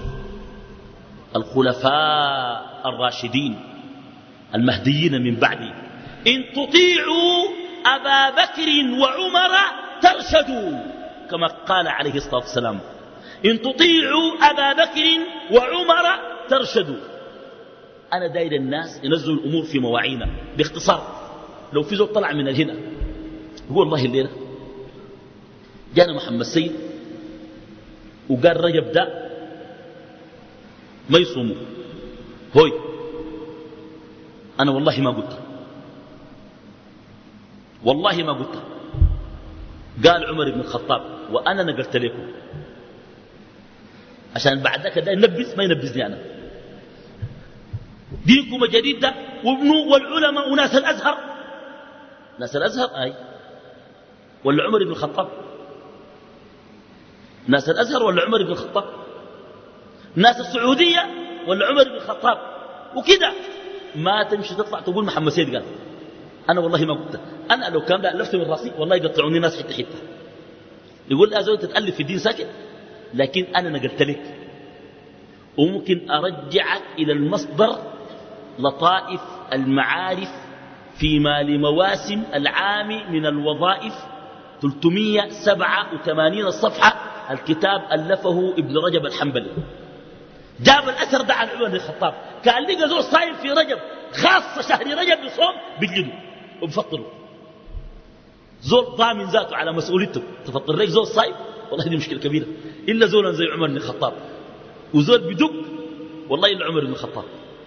الخلفاء الراشدين المهديين من بعدي. إن تطيعوا أبا بكر وعمر ترشدوا كما قال عليه الصلاة والسلام. إن تطيعوا أبا بكر وعمر ترشدوا. أنا داير الناس ينزلوا الأمور في مواعينا باختصار. لو في زول طلع من الهنا يقول والله الليلة جانا محمد سيد وقال رجب ده ما يصوموا هوي أنا والله ما قلت والله ما قلت قال عمر بن الخطاب وأنا نقلت لكم عشان بعد ذلك ده ينبس ما ينبسني أنا دينكم الجديد ده وابنه والعلماء وناس الأزهر ناس الأزهر أي ولا عمر بن الخطاب ناس الأزهر ولا عمر بن الخطاب ناس السعودية ولا عمر بن الخطاب وكده ما تمشي تطلع تقول محمد سيد قال أنا والله ما قلت أنا لو كان ده ألفت من راسي والله يقطعوني ناس حتة حتة يقول لا زول تتألف في الدين ساكت لكن أنا نقلت لك وممكن أرجعك إلى المصدر لطائف المعارف فيما لمواسم العام من الوظائف ثلاثمئة وسبعة وثمانين صفحة الكتاب ألفه ابن رجب الحنبلي جاب الأثر ده عن عمر بن الخطاب كان لقى زول صايم في رجب خاصة شهر رجب بصوم بجلده وبفطره زول ضامن ذاته على مسؤوليته تفطر لك زول صايم والله دي مشكلة كبيرة إلا زولا زي عمر بن الخطاب وزول بدق والله إلا عمر بن الخطاب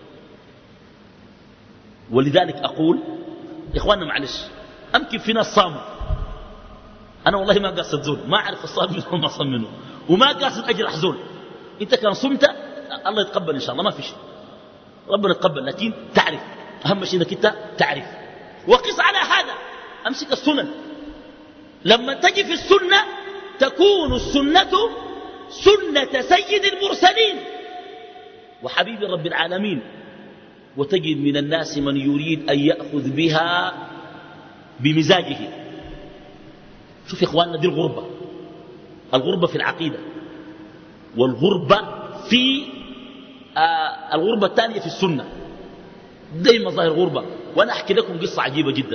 ولذلك أقول يا إخواننا معلش أمكن في ناس صاموا أنا والله ما قاصد زول ما أعرف الصام منه وما صام منه وما قاصد أجرح زول أنت كان صمت الله يتقبل إن شاء الله ما في شيء ربنا يتقبل لكن تعرف أهم شيء أنك أنت تعرف وقس على هذا أمسك السنن لما تجي في السنة تكون السنة سنة سيد المرسلين وحبيب رب العالمين وتجد من الناس من يريد أن يأخذ بها بمزاجه شوف يا إخواننا دي الغربة الغربة في العقيدة والغربة في آه الغربة الثانية في السنة دايما ظاهر غربة وأنا أحكي لكم قصة عجيبة جدا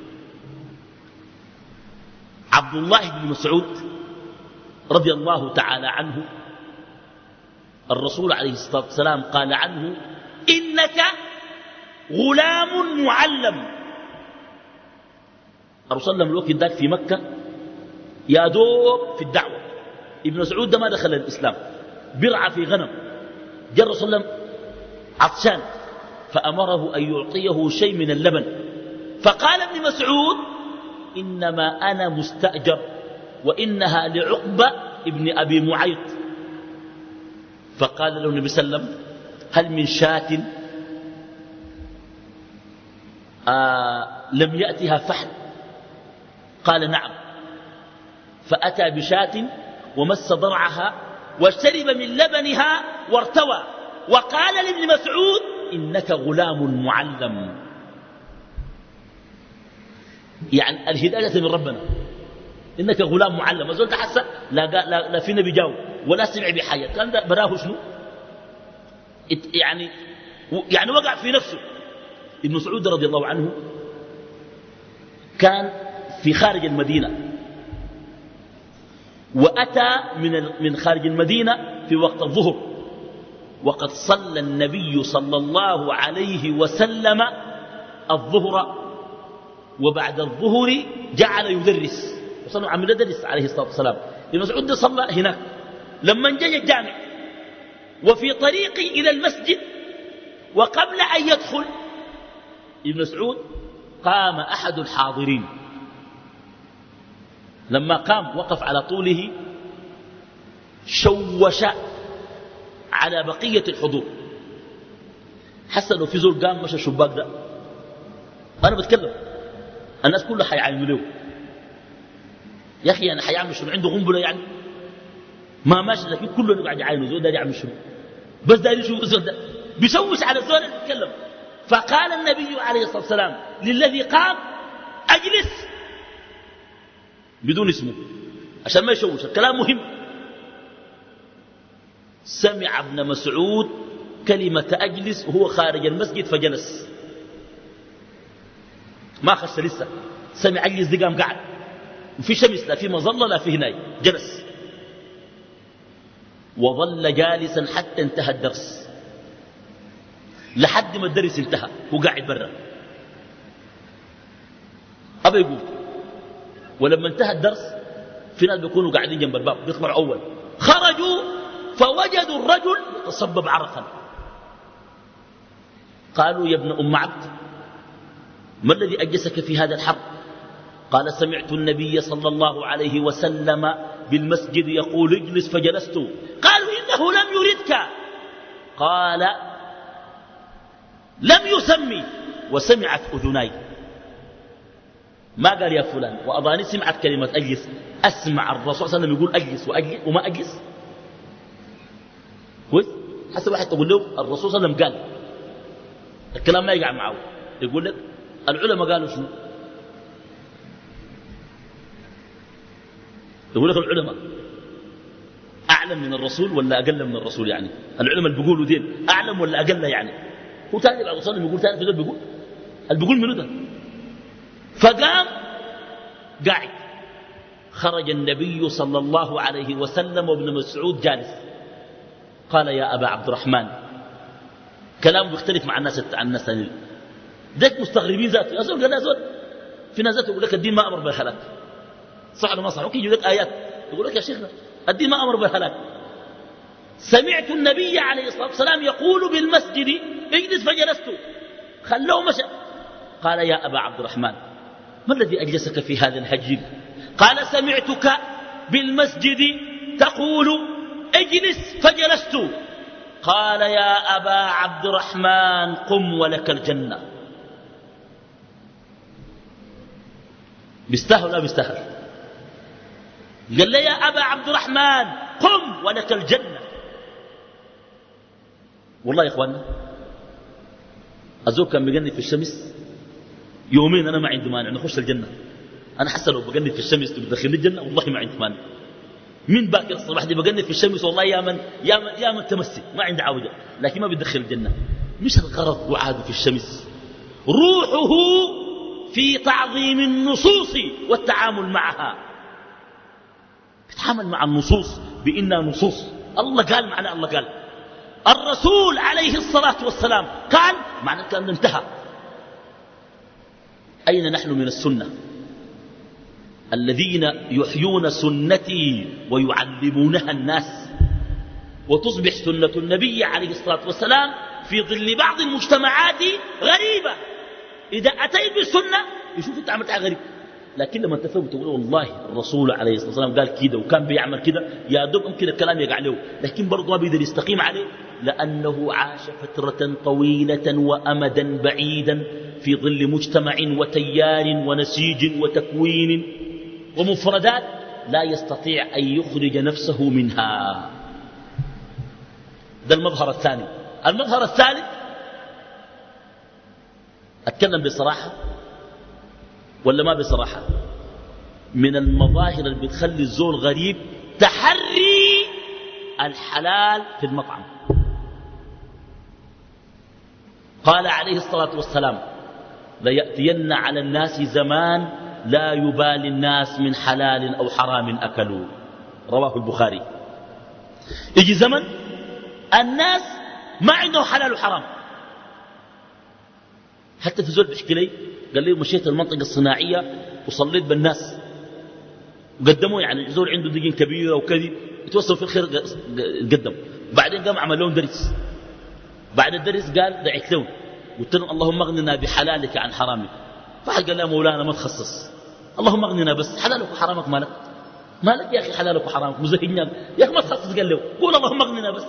عبد الله بن مسعود رضي الله تعالى عنه الرسول عليه الصلاة والسلام قال عنه إنك غلام معلم الرسول لما الوقت ذاك في مكة يا دوب في الدعوة ابن مسعود ده ما دخل الإسلام برعى في غنم جاء الرسول عطشان فأمره أن يعطيه شيء من اللبن فقال ابن مسعود إنما أنا مستأجر وإنها لعقبة ابن أبي معيط فقال له النبي صلى الله عليه وسلم هل من شاة آه لم يأتها فحل قال نعم فأتى بشاة ومس ضرعها وشرب من لبنها وارتوى وقال لابن مسعود إنك غلام معلم يعني الهداية من ربنا إنك غلام معلم أزول تحسن لا, لا, لا في نبي جاو ولا سمع بحاجة كان ده براه شنو يعني يعني وقع في نفسه ابن مسعود رضي الله عنه كان في خارج المدينة وأتى من من خارج المدينة في وقت الظهر وقد صلى النبي صلى الله عليه وسلم الظهر وبعد الظهر جعل يدرس وصلى عم يدرس عليه الصلاة والسلام ابن مسعود صلى هناك لما جاء الجامع وفي طريقي إلى المسجد وقبل أن يدخل ابن مسعود قام أحد الحاضرين لما قام وقف على طوله شوش على بقية الحضور حسنوا في زول قام مشى الشباك ده أنا بتكلم الناس كلها حيعينوا له يا أخي أنا حيعمل شنو عنده غنبلة يعني ما ماشي لكن كله قاعد يعينوا زول ده يعمل شنو بس ده يشوف الزول ده بيشوش على الزول اللي بيتكلم فقال النبي عليه الصلاة والسلام للذي قام أجلس بدون اسمه عشان ما يشوش الكلام مهم سمع ابن مسعود كلمة أجلس وهو خارج المسجد فجلس ما خش لسه سمع أجلس دي قام قاعد وفي شمس لا في مظلة لا في هناي جلس وظل جالسا حتى انتهى الدرس لحد ما الدرس انتهى هو قاعد برا أبا يقول. ولما انتهى الدرس في ناس بيكونوا قاعدين جنب الباب بيطلعوا أول، خرجوا فوجدوا الرجل يتصبب عرقا. قالوا يا ابن أم عبد ما الذي أجسك في هذا الحر؟ قال سمعت النبي صلى الله عليه وسلم بالمسجد يقول اجلس فجلست. قالوا إنه لم يردك. قال لم يسمي وسمعت أذناي. ما قال يا فلان وأظاني سمعت كلمة أجلس. أسمع الرسول صلى الله عليه وسلم يقول أجلس وأجلس وما أجلس. كويس؟ حسب واحد تقول له الرسول صلى الله عليه وسلم قال الكلام ما يقع معه، يقول لك العلماء قالوا شنو؟ يقول لك العلماء أعلم من الرسول ولا أقل من الرسول؟ يعني العلماء اللي بيقولوا دين أعلم ولا أقل؟ يعني هو تاني بعد الرسول يقول تاني في ذلك بيقول اللي بيقول منو ده؟ فقام قاعد. خرج النبي صلى الله عليه وسلم وابن مسعود جالس. قال يا أبا عبد الرحمن، كلام بيختلف مع الناس عن الناس ثانيين. ذاك مستغربين ذاته. أزول قال أزول في ناس ذاته يقول لك الدين ما أمر بالهلاك، صح ولا ما صح؟ ممكن يجي لك آيات يقول لك يا شيخنا الدين ما أمر بالهلاك. سمعت النبي عليه الصلاة والسلام يقول بالمسجد اجلس فجلست. خلوه مشى. قال يا أبا عبد الرحمن ما الذي أجلسك في هذا الهجر؟ قال سمعتك بالمسجد تقول اجلس فجلست. قال يا أبا عبد الرحمن قم ولك الجنة. بيستاهل لا بيستاهل؟ قال لي يا أبا عبد الرحمن قم ولك الجنة. والله يا إخواننا الزول كان بيقني في الشمس يومين أنا ما عندي مانع نخش الجنة. أنا حاسس لو بقني في الشمس تدخلني الجنة والله ما عندي مانع. من باكر الصباح دي بقني في الشمس والله يا من يا من يا من تمسك ما عندي عودة، لكن ما بيدخل الجنة. مش الغرض وعاده في الشمس، روحه في تعظيم النصوص والتعامل معها. يتعامل مع النصوص بإنها نصوص. الله قال معنى الله قال، الرسول عليه الصلاة والسلام قال معنى الكلام انتهى. أين نحن من السنة؟ الذين يحيون سنتي ويعلمونها الناس، وتصبح سنة النبي عليه الصلاة والسلام في ظل بعض المجتمعات غريبة. إذا أتيت بالسنة يشوف أنت عملت حاجة غريبة، لكن لما تفهم تقول والله الرسول عليه الصلاة والسلام قال كده وكان بيعمل كده، يا دوب ممكن الكلام يقع له، لكن برضه ما بيقدر يستقيم عليه لأنه عاش فترة طويلة وأمدا بعيدا في ظل مجتمع وتيار ونسيج وتكوين ومفردات لا يستطيع أن يخرج نفسه منها. ده المظهر الثاني. المظهر الثالث أتكلم بصراحة ولا ما بصراحة؟ من المظاهر اللي بتخلي الزول غريب تحري الحلال في المطعم. قال عليه الصلاة والسلام ليأتين على الناس زمان لا يبالي الناس من حلال أو حرام أكلوا، رواه البخاري. يجي زمن الناس ما عندهم حلال وحرام. حتى في زول بيحكي لي قال لي مشيت المنطقة الصناعية وصليت بالناس وقدموا، يعني زول عنده دقين كبيرة وكذي يتوسل في الخير قدم. بعدين قام عمل لهم درس، بعد الدرس قال دعيت لهم قلت لهم اللهم اغننا بحلالك عن حرامك. فحد قال له مولانا ما تخصص، اللهم اغننا بس، حلالك وحرامك مالك مالك يا أخي، حلالك وحرامك مزهقين يا أخي ما تخصص. قال له قول اللهم اغننا بس.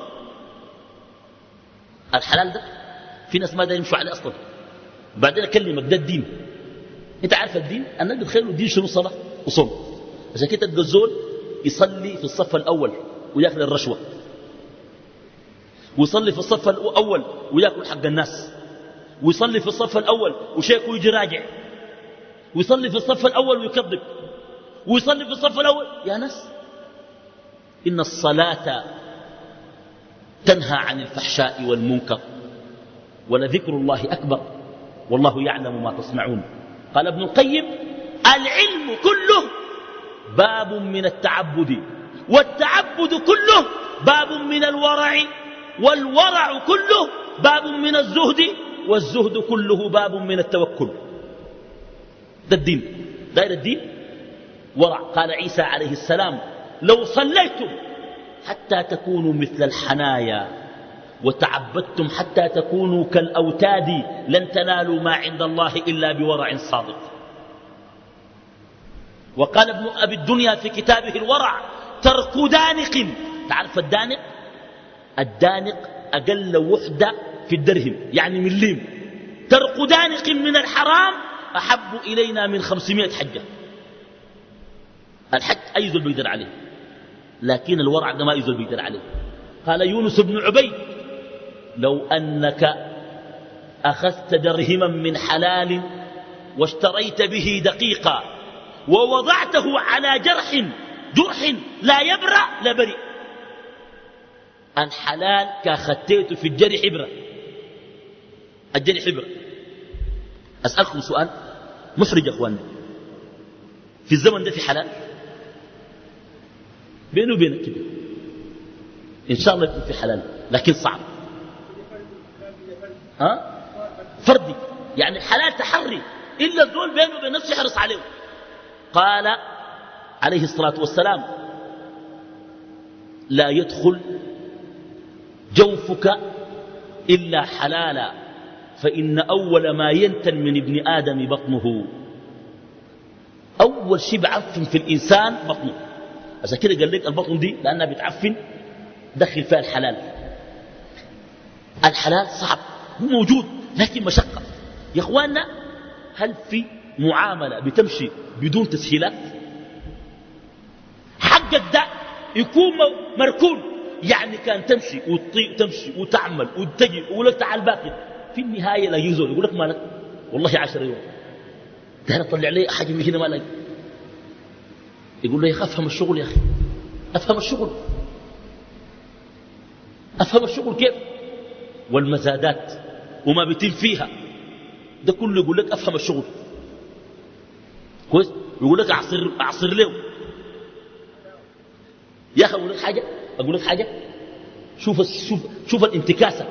الحلال ده في ناس ما دا يمشوا عليه أصلا. بعدين أكلمك ده الدين. أنت عارف الدين الناس بتخيلوا الدين شنو؟ صلاة وصوم. عشان كده تلقى الزول يصلي في الصف الأول ويأكل الرشوة، ويصلي في الصف الأول ويأكل حق الناس، ويصلي في الصف الأول وشيكه يجي راجع، ويصلي في الصف الأول ويكذب، ويصلي في الصف الأول. يا ناس إن الصلاة تنهى عن الفحشاء والمنكر ولذكر الله أكبر والله يعلم ما تصنعون. قال ابن القيم العلم كله باب من التعبد، والتعبد كله باب من الورع، والورع كله باب من الزهد، والزهد كله باب من التوكل. ده الدين. داير الدين ورع. قال عيسى عليه السلام لو صليتم حتى تكونوا مثل الحنايا وتعبدتم حتى تكونوا كالأوتاد لن تنالوا ما عند الله إلا بورع صادق. وقال ابن أبي الدنيا في كتابه الورع ترك دانق. تعرف الدانق؟ الدانق أقل وحدة في الدرهم يعني مليم. ترك دانق من الحرام أحب إلينا من خمسمائة حجة. الحج أي ذل بيقدر عليه، لكن الورع ده ما أي ذل بيقدر عليه. قال يونس بن عبيد لو أنك أخذت درهما من حلال واشتريت به دقيقا ووضعته على جرح جرح لا يبرأ لبرئ. الحلال كاخدته في الجرح حبرة، الجرح حبرة. أسألكم سؤال محرج يا أخواني، في الزمن ده في حلال بينه وبينك كده إن شاء الله يكون في حلال لكن صعب. ها؟ فردي يعني الحلال تحري إلا الدول بينه وبين نفسه يحرص عليه. قال عليه الصلاة والسلام لا يدخل جوفك إلا حلالا فإن أول ما ينتن من ابن آدم بطنه. أول شيء بعفن في الإنسان بطنه. عشان كده قال لك البطن دي لأنها بتعفن دخل فيها الحلال. الحلال صعب هو موجود لكن مشقة. يا أخواننا هل في معاملة بتمشي بدون تسهيلات؟ حقك ده يكون مركون يعني كان تمشي وتطيق تمشي وتعمل وتجي ويقول لك تعال باكر في النهاية لا يزول يقول لك مالك والله عشر يوم ده طلع لي حاجة من هنا مالك. يقول له يا أخي أفهم الشغل يا أخي أفهم الشغل أفهم الشغل كيف والمزادات وما بيتم فيها ده كله يقول لك أفهم الشغل كويس. يقول لك أعصر, أعصر له يا أخي أقول لك حاجة أقول لك حاجة شوف, شوف, شوف الانتكاسة.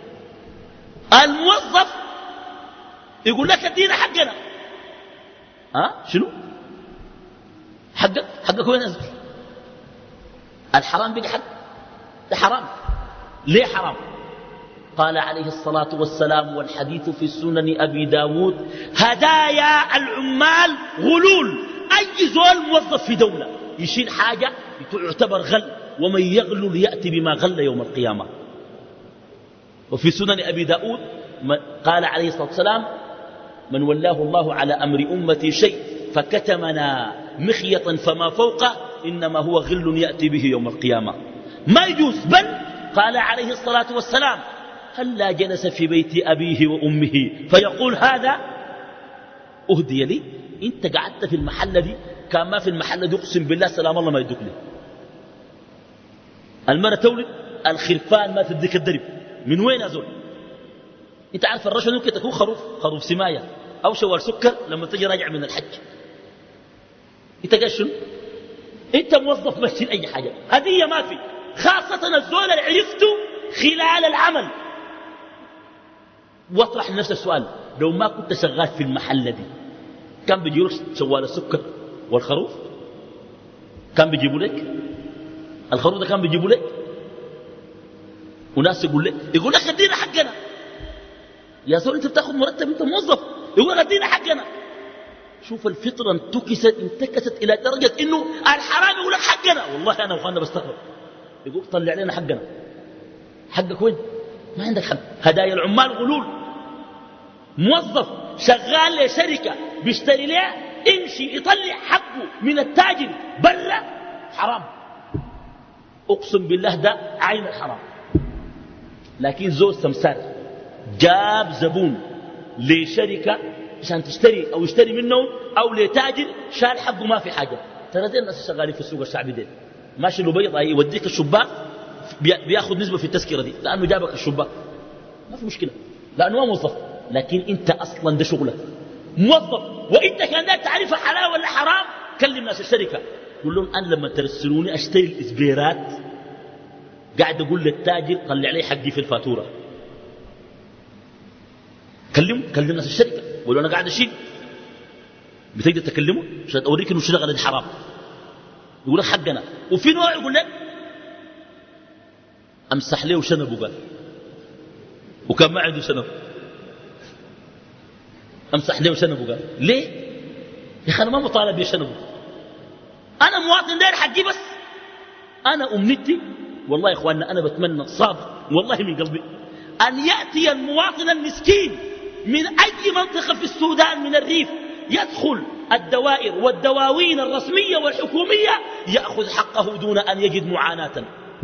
الموظف يقول لك ادينا حقنا. ها أه؟ شنو حقك حقك وين نزل؟ الحرام بقى حق ده حرام. ليه حرام؟ قال عليه الصلاة والسلام والحديث في سنن أبي داود هدايا العمال غلول. أي زول موظف في دولة يشيل حاجة يعتبر غل ومن يغلل يأتي بما غل يوم القيامة. وفي سنن أبي داود قال عليه الصلاة والسلام من ولاه الله على أمر أمتي شيء فكتمنا مخيطا فما فوقه إنما هو غل يأتي به يوم القيامة. ما يجوز. بل قال عليه الصلاة والسلام هل لا جلس في بيت أبيه وأمه فيقول هذا أهدي لي. انت قعدت في المحلة دي كان ما في المحلة دي اقسم بالله سلام الله ما يدك لي. المرة تولد الخرفان ما تديك الدرب من وين أزول؟ انت عارف الرجل ممكن تكون خروف خروف سماية أو شوال سكر لما تجي راجع من الحج. انت قال شنو؟ انت موظف مشي أي حاجة هدية ما في. خاصة الزول اللي عرفته خلال العمل. واطرح لنفس السؤال لو ما كنت شغال في المحلة دي كان بيجيبوا لك شوال السكر والخروف؟ كان بيجيبوا لك الخروف ده؟ كان بيجيبوا لك وناس يقول لك يقول لك ادينا حقنا. يا زول انت بتاخذ مرتب انت موظف يقول لك ادينا حقنا. شوف الفطره انتكست انتكست الى درجه انه الحرام يقول لك حقنا. والله انا واخواننا بستغرب يقول طلع لنا حقنا. حقك وين؟ ما عندك حق. هدايا العمال غلول. موظف شغال لشركه بيشتري لها امشي يطلع حقه من التاجر برا حرام. اقسم بالله ده عين الحرام. لكن زول سمسار جاب زبون لشركه عشان تشتري او يشتري منه او لتاجر شال حقه ما في حاجه. ترى دي الناس شغالين في السوق الشعبي دي ماشي له بيضه يوديك الشباك بياخذ نسبه في التذكره دي لانه جابك الشباك ما في مشكله لانه ما موظف. لكن انت اصلا ده شغلك موظف. وانت كان ده تعرف حلال ولا حرام كلم ناس الشركه قول لهم انا لما ترسلوني اشتري الاسبيرات قاعد اقول للتاجر طلع لي حقي في الفاتوره. كلم كلم ناس الشركه قولوا انا قاعد اشيل بتقدر تكلمه عشان أوريك إنه شغل دي حرام، يقول لك حقنا. وفي نوع يقول لك أمسح له شنبه، قال وكان ما عنده شنب، أمسح له شنبه. قال ليه يا أخي أنا ما مطالب بشنبه، أنا مواطن داير حقي بس. أنا أمنيتي والله يا إخواننا أنا بتمنى صادق والله من قلبي أن يأتي المواطن المسكين من أي منطقة في السودان من الريف يدخل الدوائر والدواوين الرسمية والحكومية يأخذ حقه دون أن يجد معاناة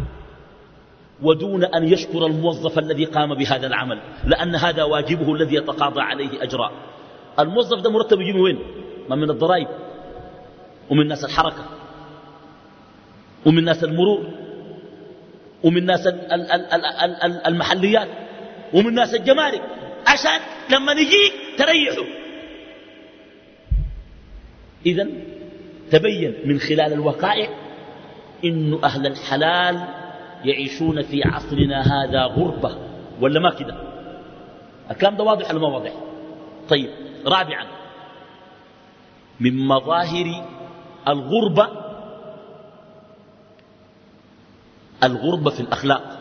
ودون أن يشكر الموظف الذي قام بهذا العمل، لأن هذا واجبه الذي يتقاضى عليه أجراء. الموظف ده مرتب يجيب وين؟ ما من الضرائب ومن ناس الحركة ومن ناس المرور ومن ناس المحليات ومن ناس الجمارك، عشان لما نجيك تريحوا. إذن تبين من خلال الوقائع إن أهل الحلال يعيشون في عصرنا هذا غربة، ولا ما كده؟ الكلام ده واضح ولا ما واضح؟ طيب، رابعا من مظاهر الغربة الغربة في الأخلاق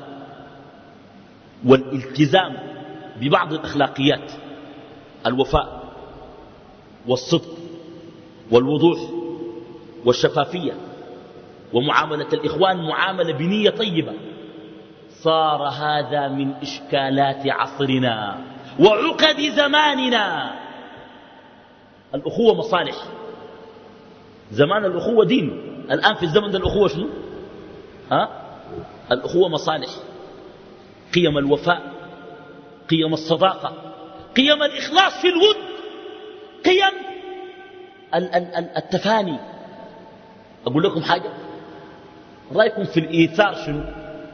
والالتزام ببعض الأخلاقيات، الوفاء والصدق والوضوح والشفافية ومعاملة الإخوان معاملة بنية طيبة. صار هذا من إشكالات عصرنا وعقد زماننا. الأخوة مصالح، زمان الأخوة دين، الآن في الزمن ده الأخوة شنو؟ ها؟ الأخوة مصالح، قيم الوفاء، قيم الصداقة، قيم الإخلاص في الود، قيم التفاني. أقول لكم حاجة، رأيكم في الإيثار شنو؟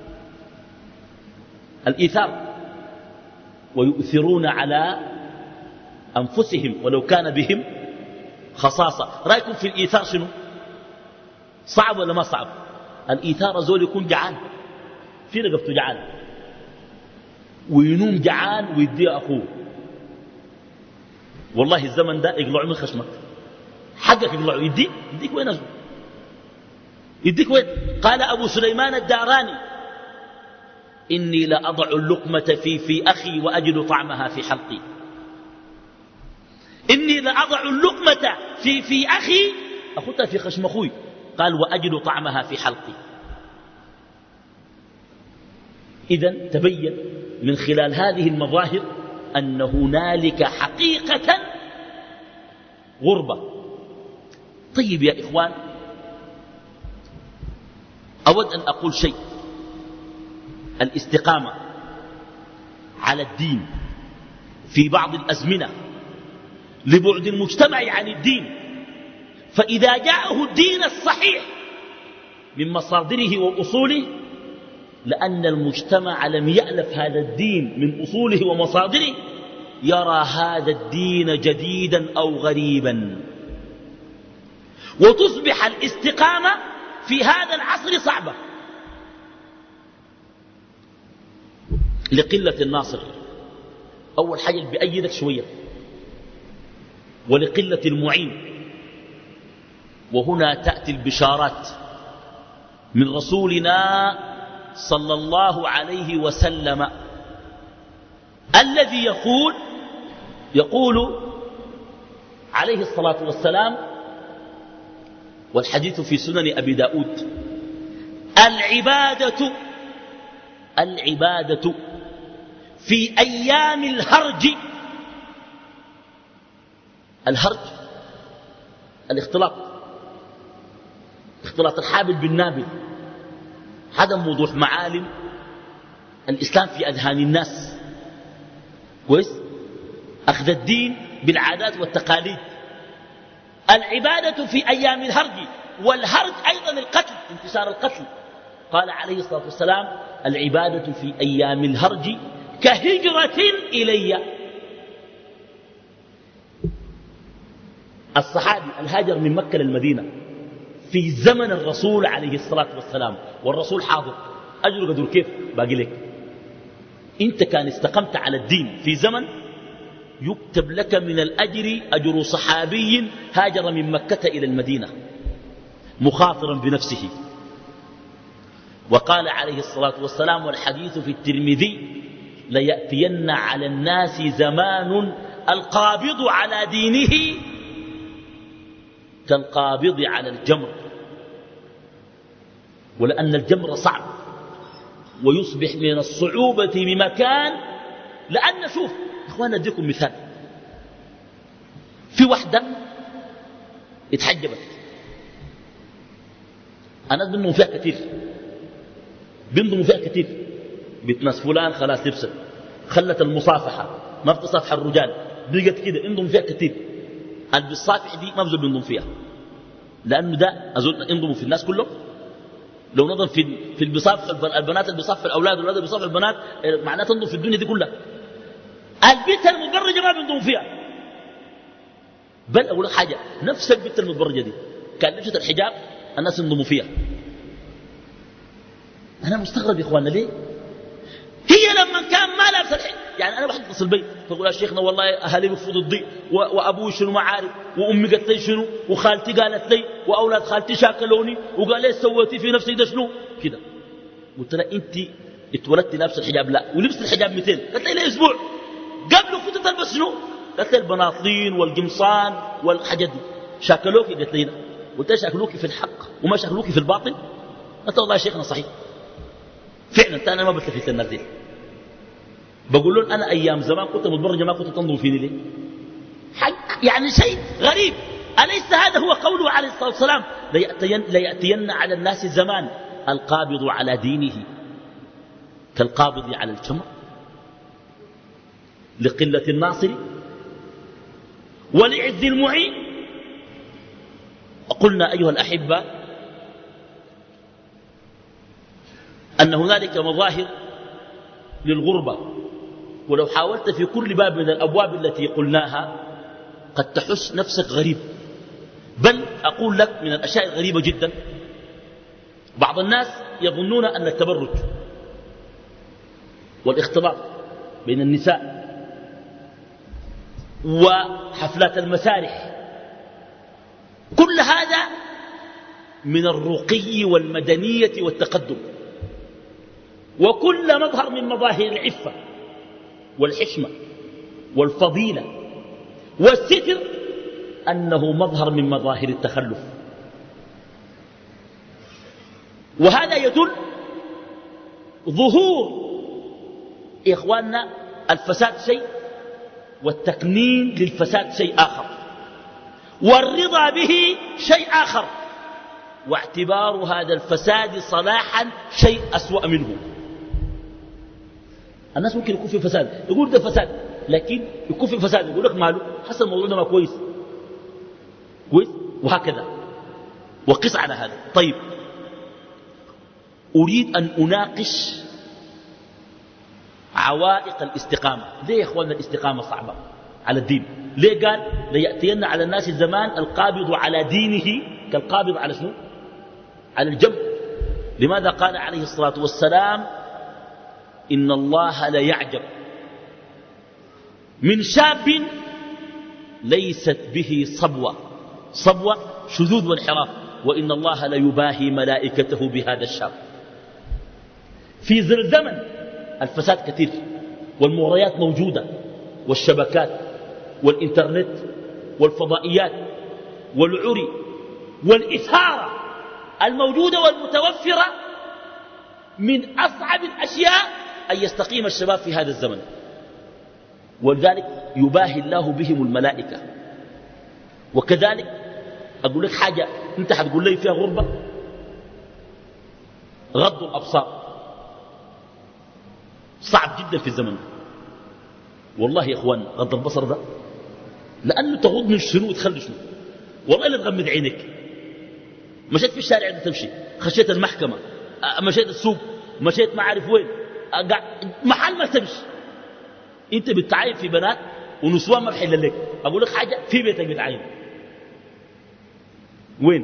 الإيثار، ويؤثرون على أنفسهم ولو كان بهم خصاصة. رأيكم في الإيثار شنو؟ صعب ولا ما صعب؟ الإيثار زول يكون جعان في رقبته جعان وينوم جعان ويديه أخوه. والله الزمن ده يقلعه من خشمك، حقك يقلعه، يديك يديك وين أزول؟ يديك وين؟ قال أبو سليمان الداراني إني لأضع اللقمة في في أخي وأجد طعمها في حلقي. إني لأضع اللقمة في في أخي، أخذتها في خشم أخوي، قال وأجد طعمها في حلقي. إذن تبين من خلال هذه المظاهر أن هنالك حقيقة غربة. طيب يا إخوان، أود أن أقول شيء. الاستقامة على الدين في بعض الأزمنة لبعد المجتمع عن الدين، فإذا جاءه الدين الصحيح من مصادره وأصوله، لأن المجتمع لم يألف هذا الدين من أصوله ومصادره، يرى هذا الدين جديدا أو غريبا، وتصبح الاستقامة في هذا العصر صعبة لقلة الناصر. أول حاجة بأيدك شوية، ولقلة المعين. وهنا تأتي البشارات من رسولنا صلى الله عليه وسلم الذي يقول يقول عليه الصلاة والسلام، والحديث في سنن أبي داود: العبادة العبادة في أيام الهرج. الهرج الاختلاط، اختلاط الحابل بالنابل، عدم وضوح معالم الإسلام في أذهان الناس، كويس؟ أخذ الدين بالعادات والتقاليد. العبادة في أيام الهرج، والهرج أيضا القتل، انتشار القتل. قال عليه الصلاة والسلام: العبادة في أيام الهرج كهجرة إلي. الصحابي الهاجر من مكة للمدينة في زمن الرسول عليه الصلاة والسلام، والرسول حاضر، أجر قدر كيف باقي لك. انت كان استقمت على الدين في زمن يكتب لك من الأجر أجر صحابي هاجر من مكة إلى المدينة مخاطرا بنفسه. وقال عليه الصلاة والسلام والحديث في الترمذي: ليأتين على الناس زمان القابض على دينه كالقابض على الجمر، ولأن الجمر صعب ويصبح من الصعوبة بمكان. لأن شوف إخوانا أديكم مثال، في وحدة اتحجبت، أنا بنضم فيها كثير بنضم فيها كثير بنت ناس فلان خلاص لبست، خلت المصافحة ما بتصافح الرجال، بقت كده انضم فيها كثير. اللي بالصافح دي ما بزول بنضم فيها، لأنه ده أزول انضموا في الناس كلهم. لو نظر في في البصاف البنات اللي بيصافحوا الأولاد والأولاد اللي بيصافحوا البنات معناه تنضم في الدنيا دي كلها. البنت المتبرجة ما بنضم فيها. بل أقول حاجة، نفس البنت المتبرجة دي كان لبست الحجاب الناس ينضموا فيها. أنا مستغرب يا إخواننا ليه؟ هي لما كان ما لابس الحجاب، يعني أنا واحد اتصل بي فقول يا شيخنا والله أهلي بفضوا الضيق وأبوي شنو ما عارف وأمي قالت لي شنو وخالتي قالت لي وأولاد خالتي شاكلوني وقال لي سويتي في نفسي ده شنو كده. قلت لها أنت اتولدتي لابس الحجاب؟ لا. ولبست الحجاب مئتين. قالت لي لي أسبوع قبله كنت تلبس شنو؟ قالت لي البناطين والقمصان والحاجات دي. شاكلوكي؟ قالت لي لا. قلت لها شاكلوكي في الحق وما شاكلوكي في الباطل؟ قالت والله يا شيخنا صحيح فعلا أنا ما بتلفت الناس دي. بقول لهم أنا أيام زمان كنت متبرجة ما كنت تنظروا فيني ليه؟ يعني شيء غريب. أليس هذا هو قوله عليه الصلاة والسلام: ليأتين, ليأتين على الناس زمان القابض على دينه كالقابض على الجمر لقلة الناصر ولعز المعين. قلنا أيها الأحبة أن هنالك مظاهر للغربة، ولو حاولت في كل باب من الأبواب التي قلناها قد تحس نفسك غريب. بل أقول لك من الأشياء الغريبة جدا، بعض الناس يظنون أن التبرج والاختلاط بين النساء وحفلات المسارح كل هذا من الرقي والمدنية والتقدم، وكل مظهر من مظاهر العفة والحشمة والفضيلة والستر أنه مظهر من مظاهر التخلف. وهذا يدل ظهور يا إخواننا الفساد شيء والتقنين للفساد شيء آخر، والرضا به شيء آخر، واعتبار هذا الفساد صلاحا شيء أسوأ منه. الناس ممكن يكون في فساد يقول ده فساد، لكن يكون في فساد يقول لك ماله حسن الموضوع ده ما كويس كويس وهكذا. وقس على هذا. طيب أريد أن أناقش عوائق الاستقامة. ليه يا إخواننا الاستقامة صعبة على الدين؟ ليه قال ليأتين على الناس الزمان القابض على دينه كالقابض على شنو؟ على الجمر. لماذا قال عليه الصلاة والسلام إن الله ليعجب من شاب ليست به صبوة، صبوة شذوذ وانحراف، وإن الله ليباهي ملائكته بهذا الشاب. في ذي الزمن الفساد كثير والمغريات موجودة والشبكات والإنترنت والفضائيات والعري والإثارة الموجودة والمتوفرة من أصعب الأشياء أن يستقيم الشباب في هذا الزمن، ولذلك يباهي الله بهم الملائكة. وكذلك أقول لك حاجة أنت حتقول لي فيها غربة، غض الأبصار صعب جدا في الزمن. والله يا إخوان غض البصر ده لأنه تغض من شنو وتخلي شنو، والله لا تغمض عينك. مشيت في الشارع ده تمشي، خشيت المحكمة، مشيت السوق، مشيت ما عارف وين، محل ما تمشي انت بتعاين في بنات ونسوان ما بحل لك. اقول لك حاجه، في بيتك بتعاين وين؟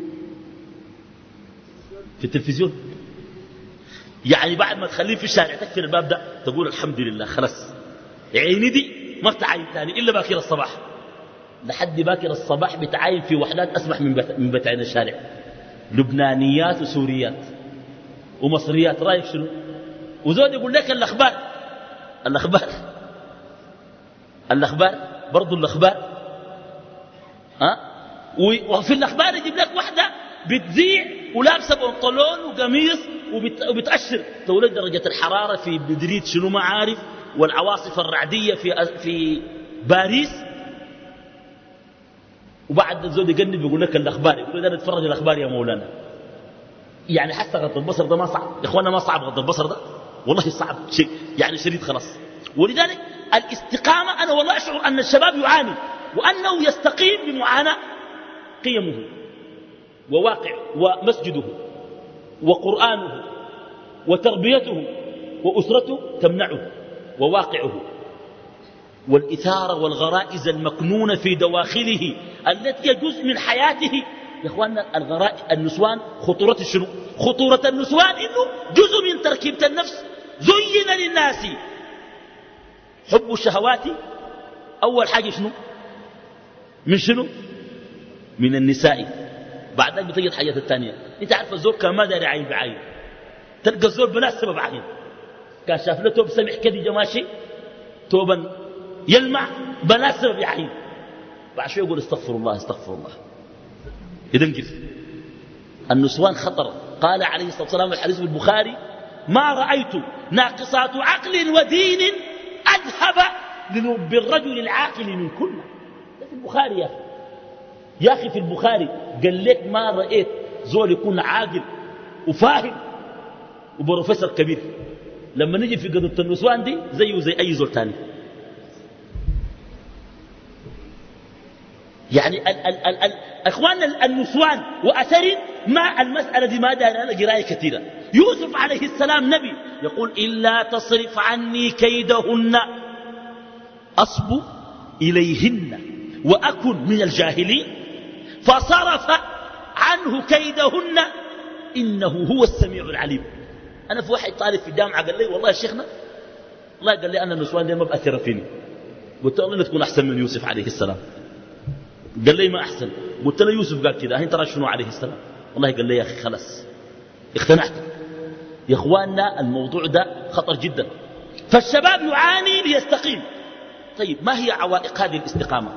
في التلفزيون. يعني بعد ما تخليه في الشارع تكفر الباب ده تقول الحمد لله خلاص عيني دي ما بتعاين تاني إلا باكر الصباح. لحد باكر الصباح بتعاين في وحدات أسمح من بت... من بتعين الشارع، لبنانيات وسوريات ومصريات. رايك شنو؟ وزود يقول لك الأخبار الأخبار الأخبار برضو الأخبار ها. وفي الأخبار يجيب لك واحدة بتذيع ولابسة بنطلون وقميص وبت... وبتأشر تولد درجة الحرارة في مدريد شنو ما عارف، والعواصف الرعدية في في باريس. وبعد الزود يقنب يقول لك الأخبار، يقول لك نتفرج الأخبار يا مولانا. يعني حتى غض البصر ده ما صعب يا إخوانا، ما صعب غض البصر ده والله صعب شيء يعني شديد خلاص. ولذلك الاستقامة أنا والله أشعر أن الشباب يعاني، وأنه يستقيم بمعاناة قيمه وواقع ومسجده وقرآنه وتربيته وأسرته تمنعه، وواقعه والإثارة والغرائز المكنونة في دواخله التي هي جزء من حياته. يا إخواننا الغرائز النسوان خطورة شنو؟ خطورة النسوان إنه جزء من تركيبة النفس. زين للناس حب الشهوات أول حاجة شنو؟ من شنو؟ من النساء. بعدين بتجي الحاجات الثانية. انت عارف الزول كان ما داري عين بعين، تلقى الزول بلا سبب عين، كان شاف له توب سمح كده ماشي توبا يلمع بلا سبب عين، بعد شوي يقول استغفر الله استغفر الله يدنقف. النسوان خطر. قال عليه الصلاة والسلام الحديث في البخاري: ما رأيت ناقصات عقل ودين أذهب بالرجل العاقل من كل. ده في البخاري يا أخي. يا أخي في البخاري قال لك ما رأيت زول يكون عاقل وفاهم وبروفيسور كبير، لما نجي في قضية النسوان دي زيه زي أي زول تاني. يعني ال ال ال ال أخواننا النسوان وأثر ما المسألة دي ما دار لها قراية كثيرة. يوسف عليه السلام نبي يقول: إلا تصرف عني كيدهن أصب إليهن وأكن من الجاهلين فصرف عنه كيدهن إنه هو السميع العليم. أنا في واحد طالب في الجامعة قال لي: والله يا شيخنا الله قال لي أنا النسوان دي ما بأثر فيني. قلت له: أنا تكون أحسن من يوسف عليه السلام. قال لي: ما أحسن. قلت له: يوسف قال كده، أنت ترى شنو عليه السلام؟ والله قال لي: يا أخي خلاص اقتنعت. يا إخواننا الموضوع ده خطر جدا. فالشباب يعاني ليستقيم. طيب ما هي عوائق هذه الاستقامة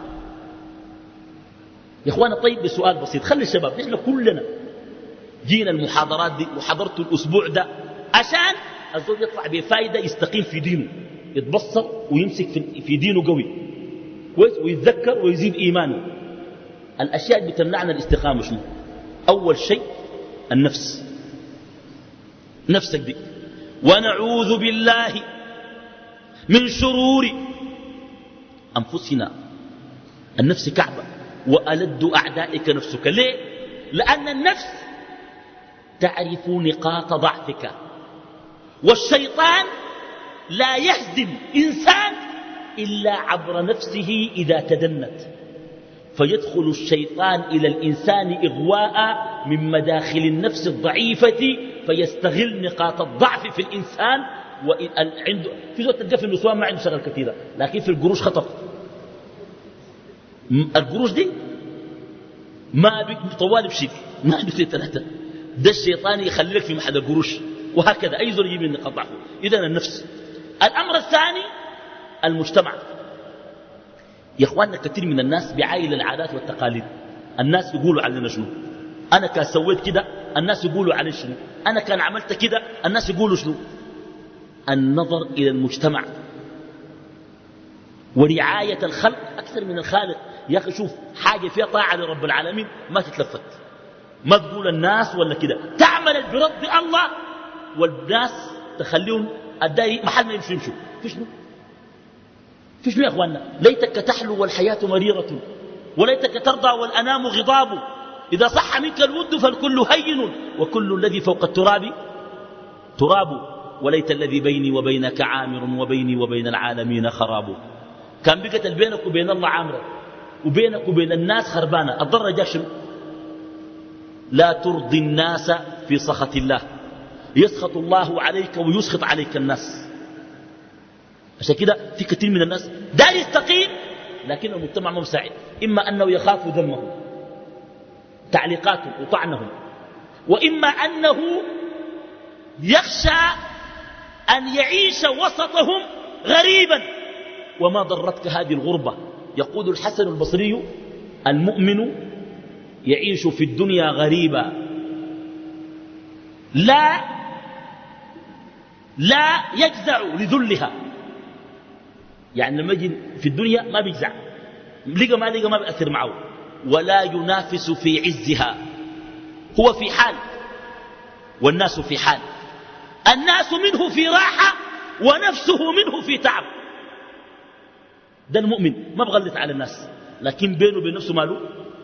يا إخوانا؟ طيب بسؤال بسيط، خلي الشباب نحن كلنا جينا المحاضرات دي وحضرت الأسبوع ده عشان الزوج يطلع بفائدة يستقيم في دينه، يتبصر ويمسك في دينه قوي كويس ويتذكر ويزيد إيمانه. الأشياء اللي بتمنعنا الاستقامة شنو؟ أول شيء النفس، نفسك دي. ونعوذ بالله من شرور أنفسنا. النفس كعبة وألد أعدائك نفسك. ليه؟ لأن النفس تعرف نقاط ضعفك، والشيطان لا يهزم إنسان إلا عبر نفسه إذا تدنت، فيدخل الشيطان إلى الإنسان إغواء من مداخل النفس الضعيفة، فيستغل نقاط الضعف في الإنسان. وعنده في زول تلقى في النسوان ما عنده شغل كثيرة، لكن في القروش خطر. القروش دي ما طوال بشيء ما بيصير ثلاثة، ده الشيطان يخليك في محل القروش، وهكذا أي زول يجيب من نقاط ضعفه. إذن النفس. الأمر الثاني المجتمع. يا إخواننا كثير من الناس بعايل العادات والتقاليد. الناس يقولوا علينا شنو؟ أنا كان سويت كده الناس يقولوا علي شنو؟ أنا كان عملت كده الناس يقولوا شنو؟ النظر إلى المجتمع ورعاية الخلق أكثر من الخالق. يا أخي شوف حاجة فيها طاعة لرب العالمين ما تتلفت، ما تقول الناس ولا كده، تعمل برض الله والناس تخليهم الداري محل ما يمشوا يمشوا. في شنو؟ في شنو يا أخواننا؟ ليتك تحلو والحياة مريرة، وليتك ترضى والأنام غضاب، إذا صح منك الود فالكل هين، وكل الذي فوق التراب تراب، وليت الذي بيني وبينك عامر، وبيني وبين العالمين خراب. كان بقتل بينك وبين الله عامرة، وبينك وبين الناس خربانة. الضر جاء شنو؟ لا ترضي الناس في سخط الله، يسخط الله عليك ويسخط عليك الناس. عشان كده في كثير من الناس دار يستقيم لكن المجتمع ما مساعد، إما أنه يخاف ذمهم تعليقاتهم وطعنهم، وإما أنه يخشى أن يعيش وسطهم غريبا. وما ضرتك هذه الغربة؟ يقول الحسن البصري: المؤمن يعيش في الدنيا غريبا لا لا يجزع لذلها. يعني لما يجي في الدنيا ما بيجزع، لقى ما لقى ما بيأثر معه، ولا ينافس في عزها. هو في حال والناس في حال، الناس منه في راحة ونفسه منه في تعب. ده المؤمن ما بغلط على الناس، لكن بينه وبين نفسه ماله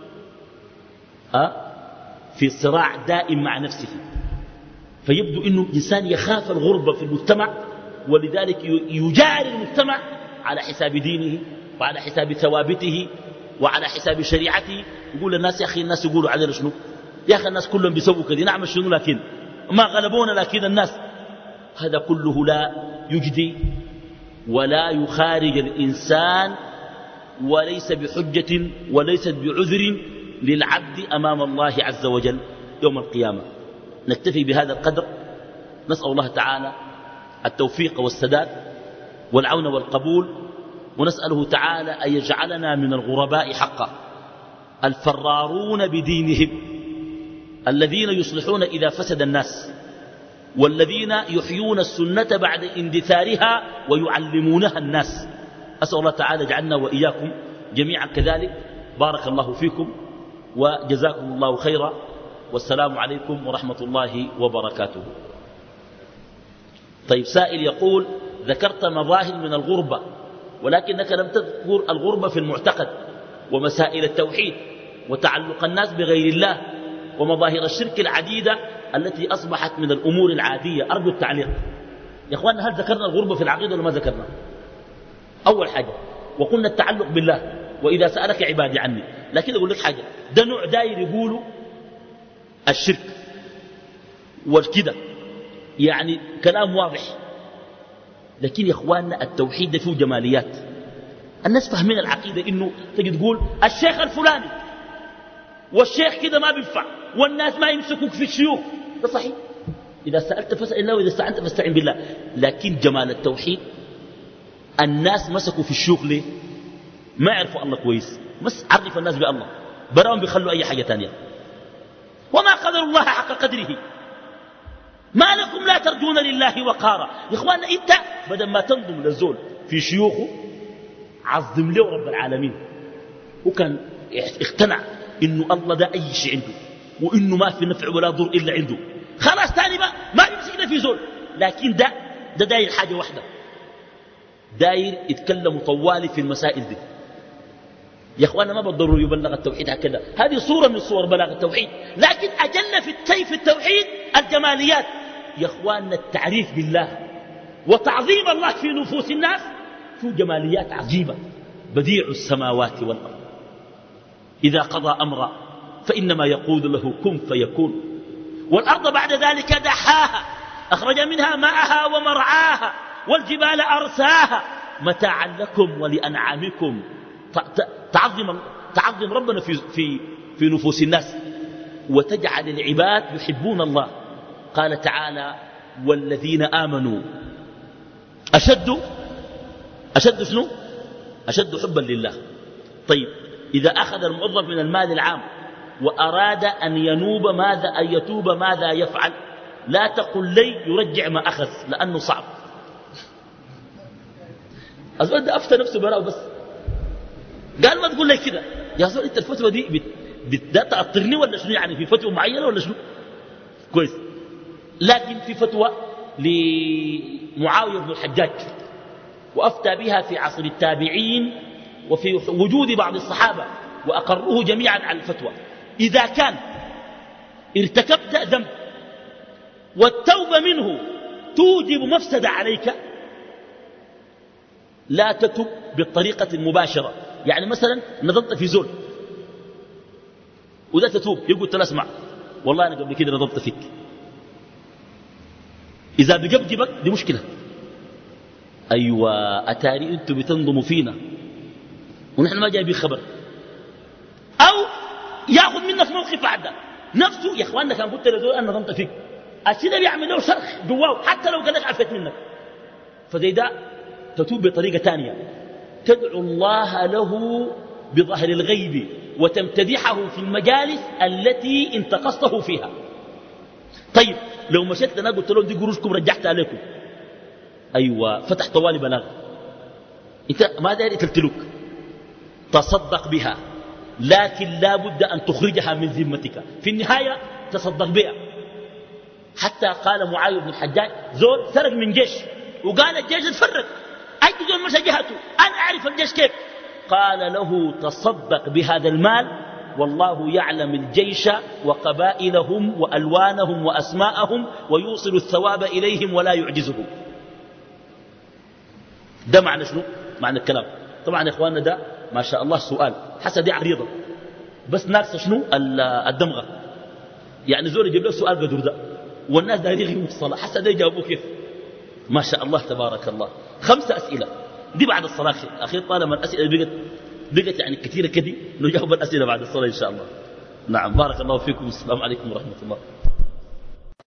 أه؟ في صراع دائم مع نفسه. فيبدو أنه إنسان يخاف الغربة في المجتمع، ولذلك يجاري المجتمع على حساب دينه وعلى حساب ثوابته وعلى حساب شريعته. يقول للناس: يا أخي الناس يقولوا علينا شنو؟ يا أخي الناس كلهم بيسووا كذا، نعمل شنو؟ لكن ما غلبونا لكن الناس. هذا كله لا يجدي ولا يخارج الإنسان، وليس بحجة وليست بعذر للعبد أمام الله عز وجل يوم القيامة. نكتفي بهذا القدر، نسأل الله تعالى التوفيق والسداد والعون والقبول، ونسأله تعالى أن يجعلنا من الغرباء حقا الفرارون بدينهم، الذين يصلحون إذا فسد الناس، والذين يحيون السنة بعد اندثارها ويعلمونها الناس. أسأل الله تعالى يجعلنا وإياكم جميعا كذلك. بارك الله فيكم وجزاكم الله خيرا، والسلام عليكم ورحمة الله وبركاته. طيب، سائل يقول: ذكرت مظاهر من الغربة ولكنك لم تذكر الغربة في المعتقد ومسائل التوحيد وتعلق الناس بغير الله ومظاهر الشرك العديدة التي أصبحت من الأمور العادية. أرجو التعليق. يا أخواننا، هل ذكرنا الغربة في العقيدة ولا ما ذكرنا؟ أول حاجة وقلنا التعلق بالله، وإذا سألك عبادي عني. لكن أقول لك حاجة، ده نوع داير يقولوا الشرك والكده، يعني كلام واضح. لكن يا أخواننا التوحيد ده فيه جماليات. الناس فاهمين العقيدة إنه تجي تقول الشيخ الفلاني والشيخ كده ما بينفع، والناس ما يمسكوك في الشيوخ. ده صحيح، إذا سألت فاسأل الله وإذا استعنت فاستعن بالله. لكن جمال التوحيد الناس مسكوا في الشيوخ ليه؟ ما يعرفوا الله كويس، بس عرف الناس بالله، براهم بيخلوا أي حاجة تانية. وما قدر الله حق قدره، ما لكم لا ترجون لله وقارا. يا إخواننا، إنت بدل ما تنظم للزول في شيوخه عظم له رب العالمين. وكان اقتنع إنه الله ده أي شيء عنده، وإنه ما في نفع ولا ضر إلا عنده. خلاص تاني بقى ما يمسكنا في زول. لكن ده ده داير حاجة واحدة، داير يتكلم طوالي في المسائل دي. يا اخوانا، ما بالضروري يبلغ التوحيد هكذا، هذه صورة من صور بلاغ التوحيد. لكن أجل في التيف التوحيد الجماليات. يا اخوانا، التعريف بالله وتعظيم الله في نفوس الناس في جماليات عجيبة. بديع السماوات والأرض، إذا قضى أمرا فإنما يقول له كن فيكون. والأرض بعد ذلك دحاها، أخرج منها ماءها ومرعاها، والجبال أرساها متاعا لكم ولأنعامكم. تعظم تعظم ربنا في في في نفوس الناس، وتجعل العباد يحبون الله. قال تعالى: والذين آمنوا أشد أشد شنو؟ أشد حبا لله. طيب، إذا أخذ الموظف من المال العام وأراد أن ينوب ماذا أن يتوب ماذا يفعل؟ لا تقل لي يرجع ما أخذ، لأنه صعب. أزول ده أفتى نفسه براءه، بس قال ما تقول لي كده. يا زول، أنت الفتوى دي بت تأطرني ولا شنو؟ يعني في فتوى معينة ولا شنو؟ كويس. لكن في فتوى لمعاوية بن الحجاج، وأفتى بها في عصر التابعين وفي وجود بعض الصحابة، وأقروه جميعا على الفتوى. إذا كان ارتكبت ذنب والتوبة منه توجب مفسدة عليك، لا تتب بالطريقة المباشرة. يعني مثلا نضبط في زول وده تتوب، يقول تلا اسمع والله أنا قبل كده نضبط فيك. إذا بجبجبك دي مشكلة، أيوة أتاري أنتم بتنظموا فينا ونحن ما جايبين خبر، أو ياخذ منك موقف بعد نفسه. يا إخواننا كان قلت لزول أنا نظمت فيك السيدة بيعمل له شرخ جواه حتى لو قال لك عفت منك. فزي ده تتوب بطريقة تانية، تدعو الله له بظهر الغيب وتمتدحه في المجالس التي انتقصته فيها. طيب لو مشيت لنا قلت لهم دي قروشكم رجعت عليكم، أيوة فتح طوالي بلاغ، انت ما داري تلتلك، تصدق بها لكن لا بد أن تخرجها من ذمتك، في النهاية تصدق بها. حتى قال معاوية بن الحجاج زول سرق من جيش وقال الجيش اتفرق، أي زول مشى جهته، أنا أعرف الجيش كيف، قال له تصدق بهذا المال والله يعلم الجيش وقبائلهم وألوانهم وأسماءهم ويوصل الثواب إليهم ولا يعجزهم. ده معنى شنو؟ معنى الكلام. طبعا يا إخواننا ده ما شاء الله سؤال حسا دي عريضة بس ناقصة شنو؟ الدمغة. يعني زول يجيب له سؤال قدر ده والناس دايرين يغيبوا الصلاة، حسا ده يجاوبوه كيف؟ ما شاء الله تبارك الله. خمسة أسئلة دي بعد الصلاة أخير، طالما الأسئلة بقت بقت يعني كثيرة كده نجاوب الأسئلة بعد الصلاة إن شاء الله. نعم بارك الله فيكم، السلام عليكم ورحمة الله.